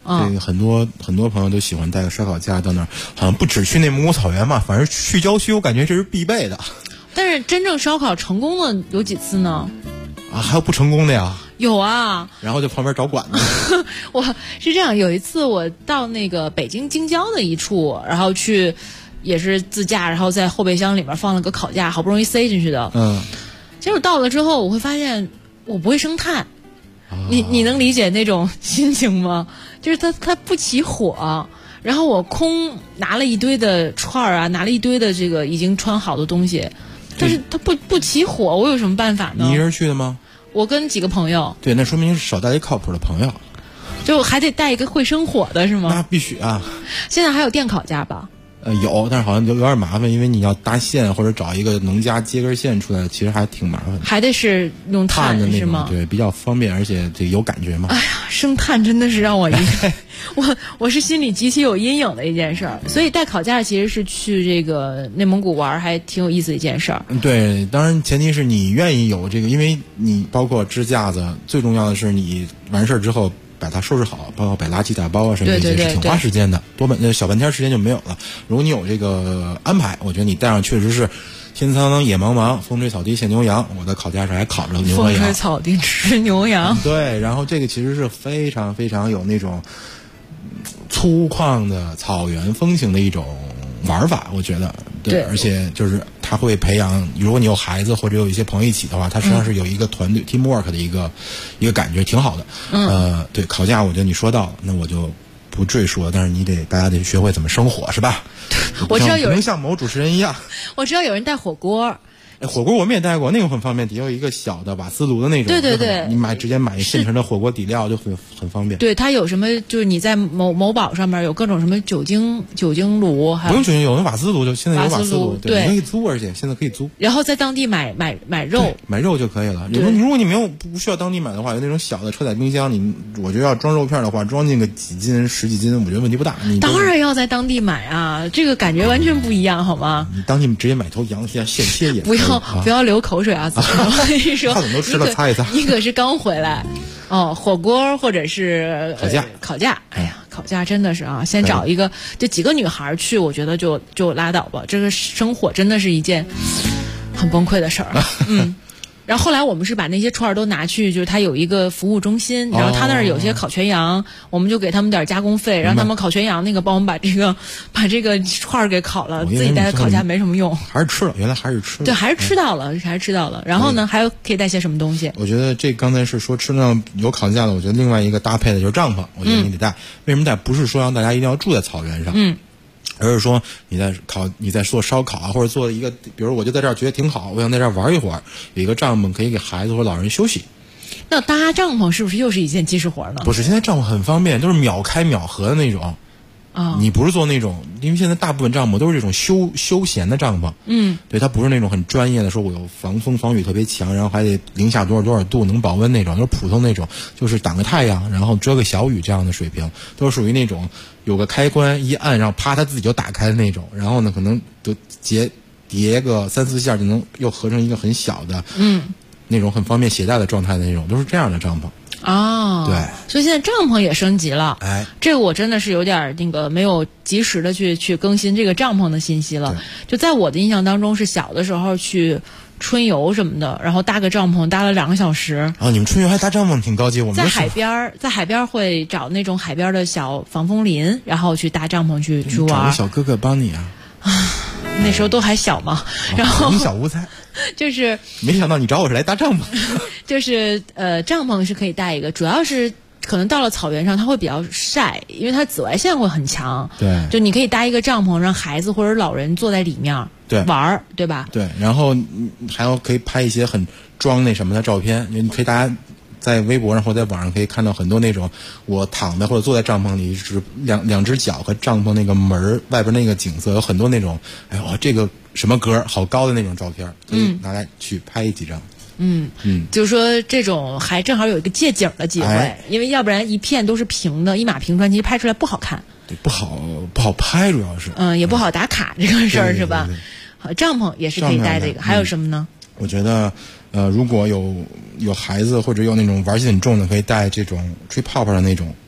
这个很多朋友都喜欢带个烧烤架到那儿，好像不只去内蒙古草原嘛，反正去郊区我感觉这是必备的。 但是真正烧烤成功的有几次呢？ 啊，还有不成功的呀？ 有啊， 然后就旁边找馆子。 我是这样，有一次我到那个北京京郊的一处，然后去也是自驾，然后在后备箱里面放了个烤架，好不容易塞进去的。结果到了之后，我会发现我不会生炭。你能理解那种心情吗？就是它不起火，然后我空拿了一堆的串啊，拿了一堆的这个已经穿好的东西，但是它不起火，我有什么办法呢？ 你一人去的吗？ 我跟几个朋友。 对，那说明少带一靠谱的朋友。 就还得带一个会生火的是吗？ 那必须啊！ 现在还有电烤架吧？ 有，但是好像有点麻烦，因为你要搭线或者找一个农家接根线出来，其实还挺麻烦的。 还得是用炭的那是吗？ 对，比较方便，而且这有感觉嘛。 哎呀，生炭真的是让我我是心里极其有阴影的一件事儿。所以带烤架其实是去这个内蒙古玩，还挺有意思的一件事儿。 对，当然前提是你愿意有这个，因为你包括支架子，最重要的是你完事儿之后把它收拾好，包括摆垃圾打包啊什么的，这些是挺花时间的，小半天时间就没有了。如果你有这个安排，我觉得你带上确实是天苍苍野茫茫，风吹草低见牛羊。我的烤架上还烤着牛和羊， 风吹草低吃牛羊。 对，然后这个其实是非常非常有那种粗犷的草原风情的一种玩法，我觉得。对，而且就是他会培养，如果你有孩子或者有一些朋友一起的话，他实际上是有一个团队 teamwork 的一个感觉，挺好的。对，烤架我觉得你说到了，那我就不赘述了。但是大家得学会怎么生火，是吧？ 我知道有人不能像某主持人一样。 我知道有人带火锅。 火锅我们也带过，那个很方便，底下有一个小的瓦斯炉的那种。 对， 你直接买现成的火锅底料就很方便。 对，它有什么就是你在某宝上面有各种什么酒精炉，还不用酒精，有瓦斯炉，就现在有瓦斯炉， 对， 你可以租，而且现在可以租。 然后在当地买肉， 买肉就可以了。如果你不需要当地买的话，有那种小的车载冰箱，我觉得要装肉片的话，装进个几斤10几斤，我觉得问题不大。你当然要在当地买啊，这个感觉完全不一样，好吗？ 你当地直接买头羊现切也不要流口水啊！我跟你说， 他怎么都吃了擦一擦。 你可是刚回来火锅或者是烤架。哎呀，烤架真的是啊，先找一个，就几个女孩去，我觉得就拉倒吧。这个生火真的是一件很崩溃的事儿。然后后来我们是把那些串儿都拿去，就是他有一个服务中心，然后他那儿有些烤全羊，我们就给他们点加工费，让他们烤全羊那个帮我们把这个串儿给烤了，自己带烤架没什么用。 还是吃了，原来还是吃了。 对，还是吃到了。然后呢，还有可以带些什么东西？ 我觉得这刚才是说吃了有烤架的，我觉得另外一个搭配的就是帐篷，我觉得你得带。为什么带？不是说让大家一定要住在草原上。而是说你在做烧烤啊，或者做一个，比如我就在这儿觉得挺好，我想在这儿玩一会儿，有一个帐篷可以给孩子或老人休息。 那搭帐篷是不是又是一件技术活呢？ 不是，现在帐篷很方便，都是秒开秒合的那种。你不是做那种，因为现在大部分帐篷都是这种休闲的帐篷。对，它不是那种很专业的，说我有防风防雨特别强，然后还得零下多少度能保温那种，都是普通那种，就是挡个太阳，然后遮个小雨这样的水平，都是属于那种有个开关一按，然后啪它自己就打开的那种，然后呢可能都叠个3、4下就能又合成一个很小的，那种很方便携带的状态的那种，都是这样的帐篷。对， 所以现在帐篷也升级了。这个我真的是有点没有及时的去更新这个帐篷的信息了。就在我的印象当中，是小的时候去春游什么的，然后搭个帐篷搭了2个小时。 你们春游还搭帐篷，挺高级。我们在海边会找那种海边的小防风林，然后去搭帐篷去玩。 找个小哥哥帮你啊。 那时候都还小嘛，然后你小无猜， 就是没想到你找我是来搭帐篷， 就是帐篷是可以带一个，主要是可能到了草原上它会比较晒，因为它紫外线会很强。 对， 就你可以搭一个帐篷，让孩子或者老人坐在里面玩，对吧？ 对，然后还可以拍一些很装那什么的照片，你可以大家在微博上或者在网上可以看到很多那种我躺在或者坐在帐篷里，是两只脚和帐篷那个门外边那个景色，有很多那种这个什么歌好高的那种照片，可以拿来去拍几张。 就是说这种还正好有一个借景的机会，因为要不然一片都是平的，一马平川，其实拍出来不好看。 对，不好拍，主要是也不好打卡这个事儿，是吧？好，帐篷也是可以带这个，还有什么呢？ 我觉得如果有孩子或者有那种玩性很重的，可以带这种吹泡泡的那种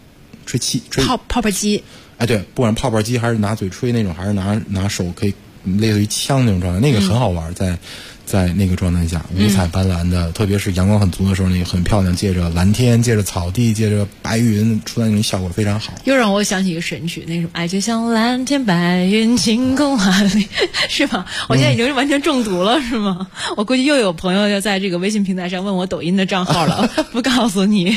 吹气泡泡机。 哎，对，不管泡泡机还是拿嘴吹那种，还是拿手可以类似于枪那种状态，那个很好玩，在那个状态下，五彩斑斓的，特别是阳光很足的时候，那个很漂亮，借着蓝天，借着草地，借着白云，出来那种效果非常好。 又让我想起一个神曲，那什么爱就像蓝天白云晴空万里，是吧？我现在已经是完全中毒了，是吗？我估计又有朋友要在这个微信平台上问我抖音的账号了，不告诉你。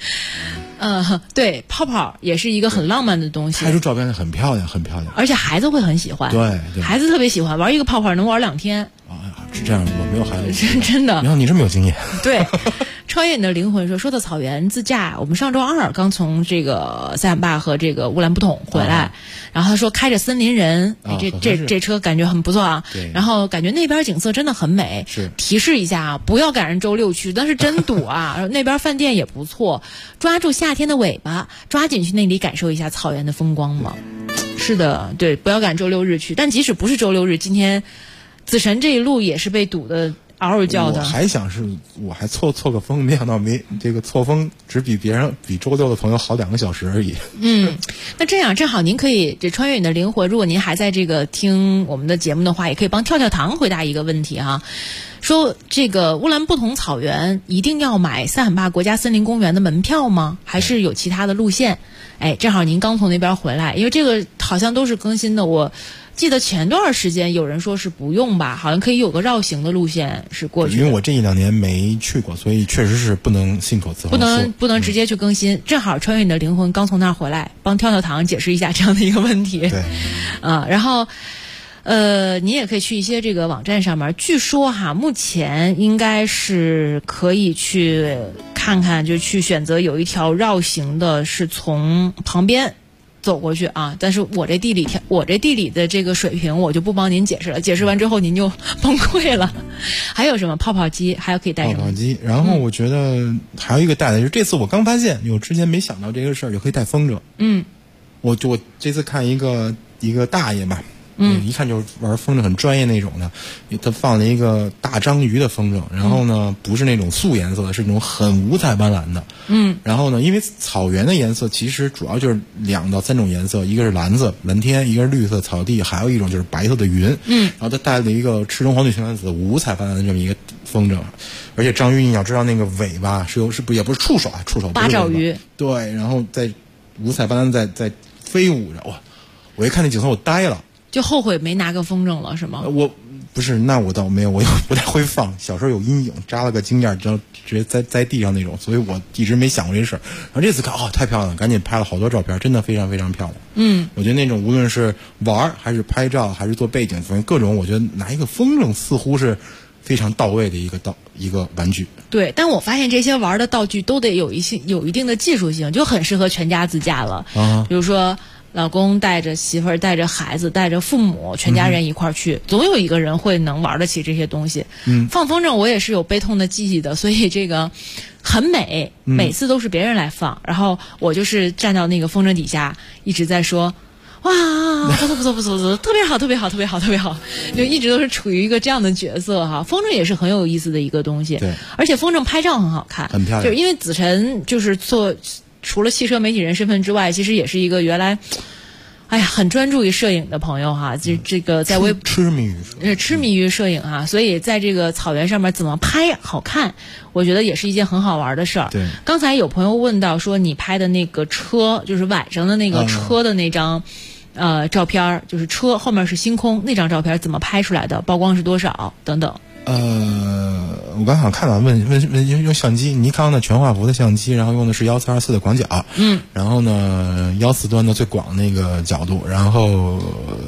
对，泡泡也是一个很浪漫的东西， 拍出照片很漂亮，很漂亮， 而且孩子会很喜欢。 对， 孩子特别喜欢玩一个泡泡，能玩2天。 是这样，我没有孩子， 真的。 然后你这么有经验。 对，穿越你的灵魂说到草原自驾，我们上周2刚从这个塞罕坝和这个乌兰布统回来，然后他说开着森林人，这车感觉很不错啊。 对。 然后感觉那边景色真的很美。 是。 提示一下啊，不要赶上周6去，但是真堵啊。那边饭店也不错，抓住夏天的尾巴，抓紧去那里感受一下草原的风光嘛。是的，对，不要赶周6日去。但即使不是周6日，今天紫神这一路也是被堵的嗷嗷叫的。 我还想是我还错个峰，没想到这个错峰只比周6的朋友好2个小时而已。 那这样正好您可以这穿越你的灵魂，如果您还在这个听我们的节目的话，也可以帮跳跳糖回答一个问题哈。说这个乌兰布统草原一定要买塞罕坝国家森林公园的门票吗？还是有其他的路线？哎，正好您刚从那边回来，因为这个好像都是更新的。我记得前段时间有人说是不用吧，好像可以有个绕行的路线是过去的。 因为我这1-2年没去过，所以确实是不能信口雌黄说， 不能直接去更新。正好穿越你的灵魂刚从那儿回来，帮跳跳糖解释一下这样的一个问题。 对， 然后你也可以去一些这个网站上面，据说哈，目前应该是可以去看看，就去选择有一条绕行的，是从旁边走过去啊。但是我这地理的这个水平，我就不帮您解释了，解释完之后您就崩溃了。还有什么泡泡机，还有可以带什么？ 泡泡机，然后我觉得还有一个带的，就是这次我刚发现，我之前没想到这个事儿，就可以带风筝。我这次看一个大爷吧。一看就是玩风筝很专业那种的，他放了一个大章鱼的风筝，然后呢不是那种素颜色的，是那种很五彩斑斓的。然后呢，因为草原的颜色其实主要就是2到3种颜色，一个是蓝天，一个是绿色草地，还有一种就是白色的云。然后他带了一个赤橙黄绿青蓝紫五彩斑斓的这么一个风筝，而且章鱼你要知道那个尾巴也不是触手， 八爪鱼。 对，然后在五彩斑斓在飞舞着，哇！我一看那景色我呆了。 就后悔没拿个风筝了是吗？ 我不是，那我倒没有，我又不太会放，小时候有阴影，扎了个经验，直接在地上那种，所以我一直没想过这事儿。然后这次看，太漂亮了，赶紧拍了好多照片，真的非常非常漂亮。我觉得那种无论是玩还是拍照还是做背景，反正各种，我觉得拿一个风筝似乎是非常到位的一个玩具。 对，但我发现这些玩的道具都得有一定的技术性，就很适合全家自驾了。比如说老公带着媳妇儿，带着孩子，带着父母，全家人一块儿去，总有一个人会能玩得起这些东西。放风筝我也是有悲痛的记忆的，所以这个很美，每次都是别人来放，然后我就是站到那个风筝底下一直在说，哇，不错，特别好，特别好，特别好，特别好，就一直都是处于一个这样的角色哈。风筝也是很有意思的一个东西， 对， 而且风筝拍照很好看， 很漂亮。 就是因为子晨就是除了汽车媒体人身份之外，其实也是一个原来，很专注于摄影的朋友哈。这个在痴迷于摄影哈，所以在这个草原上面怎么拍好看，我觉得也是一件很好玩的事儿。 对， 刚才有朋友问到说，你拍的那个车，就是晚上的那个车的那张。照片，就是车后面是星空，那张照片怎么拍出来的？曝光是多少？等等。 我刚好看到问用相机，尼康的全画幅的相机，然后用的是1424的广角，然后呢14端的最广那个角度，然后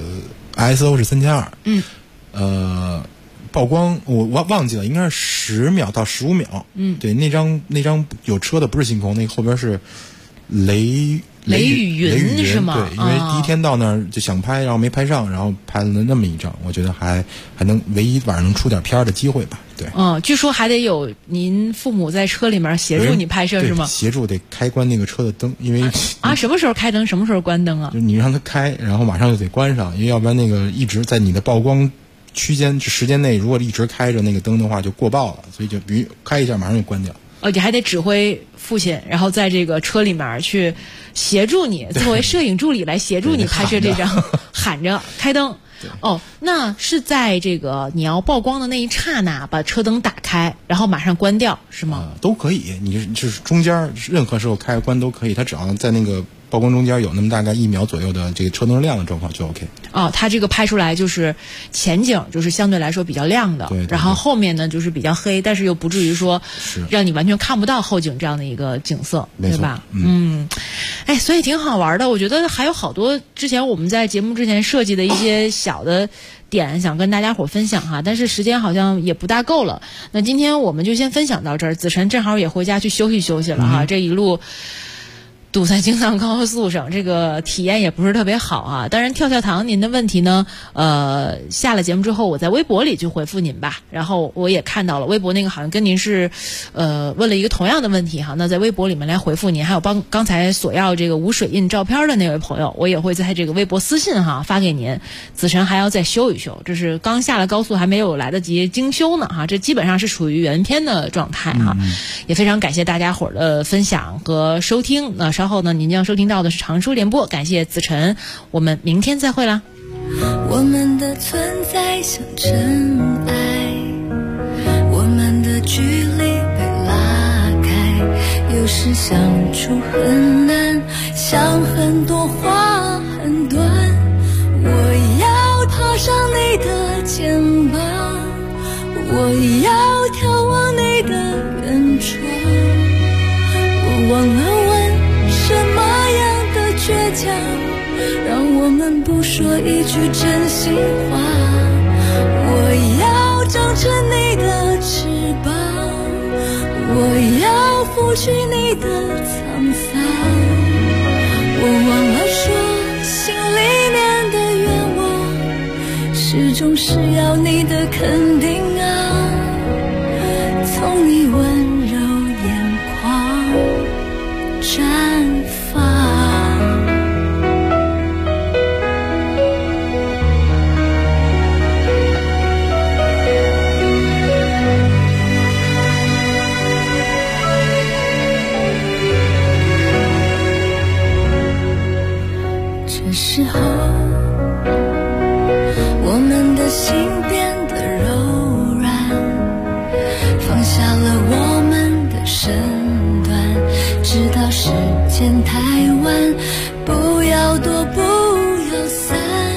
ISO 是3200，曝光我忘记了，应该是10秒到15秒，对，那张有车的不是星空，那后边是雷雨云是吗？ 对，因为第一天到那儿就想拍，然后没拍上，然后拍了那么一张，我觉得还能唯一晚上能出点片的机会吧。对， 据说还得有您父母在车里面协助你拍摄是吗？ 协助得开关那个车的灯，因为什么时候开灯，什么时候关灯啊？ 就你让它开，然后马上就得关上，因为要不然那个一直在你的曝光区间时间内，如果一直开着那个灯的话就过曝了，所以就开一下马上就关掉。 你还得指挥父亲，然后在这个车里面去协助你，作为摄影助理来协助你拍摄这张，喊着开灯。那是在这个你要曝光的那一刹那把车灯打开，然后马上关掉，是吗？ 都可以，你就是中间任何时候开关都可以，它只要在那个曝光中间有那么大概1秒左右的这个车灯亮的状况就 OK。 它这个拍出来就是前景就是相对来说比较亮的， 对， 然后后面呢就是比较黑，但是又不至于说让你完全看不到后景这样的一个景色，对吧？所以挺好玩的。我觉得还有好多之前我们在节目之前设计的一些小的点想跟大家伙分享哈，但是时间好像也不大够了。那今天我们就先分享到这儿，子晨正好也回家去休息休息了哈，这一路堵在京藏高速上，这个体验也不是特别好啊。当然跳糖您的问题呢，下了节目之后我在微博里去回复您吧。然后我也看到了微博那个好像跟您是问了一个同样的问题哈，那在微博里面来回复您。还有刚才索要这个无水印照片的那位朋友，我也会在这个微博私信哈发给您。子晨还要再修一修，这是刚下了高速还没有来得及精修呢哈，这基本上是属于原片的状态哈。也非常感谢大家伙的分享和收听。那稍后呢，您将收听到的是常书联播，感谢子晨，我们明天再会啦。 我们的存在像尘埃，我们的距离被拉开，有时相处很难，想很多话很短，我要爬上你的肩膀，我要眺望你的远窗，我忘了什么样的倔强，让我们不说一句真心话，我要长成你的翅膀，我要拂去你的沧桑，我忘了说心里面的愿望始终是要你的肯定啊，从你温柔眼眶绽放。这时候，我们的心变得柔软，放下了我们的身段，直到时间太晚，不要躲，不要散，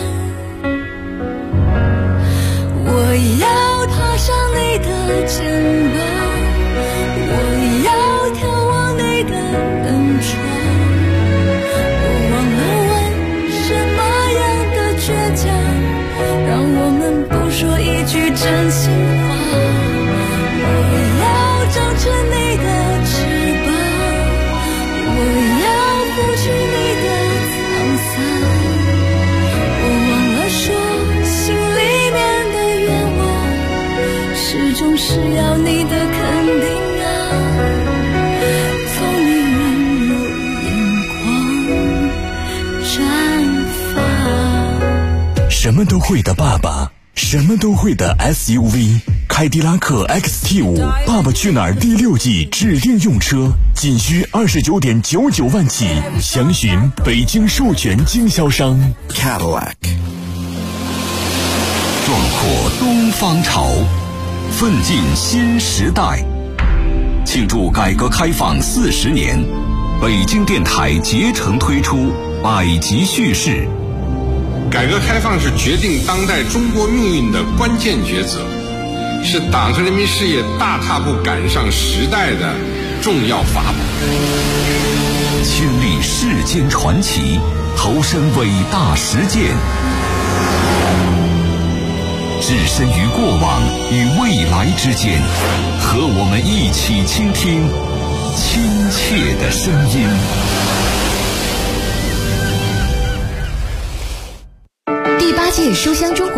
我要爬上你的肩膀，我要眺望你的冷窗，我忘了问什么样的倔强，让我们不说一句真心话，我要长成你的翅膀，我要拂去你的沧桑，我忘了说心里面的愿望始终是要你的肯定啊，从你温柔眼眶绽放。 什么都会的爸爸，什么都会的 SUV， 凯迪拉克 XT5 爸爸去哪儿第6季指定用车，仅需29.99万起，详询北京授权经销商 Cadillac。 壮阔东方潮，奋进新时代。庆祝改革开放40年，北京电台竭诚推出百集叙事。 改革开放是决定当代中国命运的关键抉择，是党和人民事业大踏步赶上时代的重要法宝。 亲历世间传奇，投身伟大实践，置身于过往与未来之间，和我们一起倾听亲切的声音。 第8届书香中国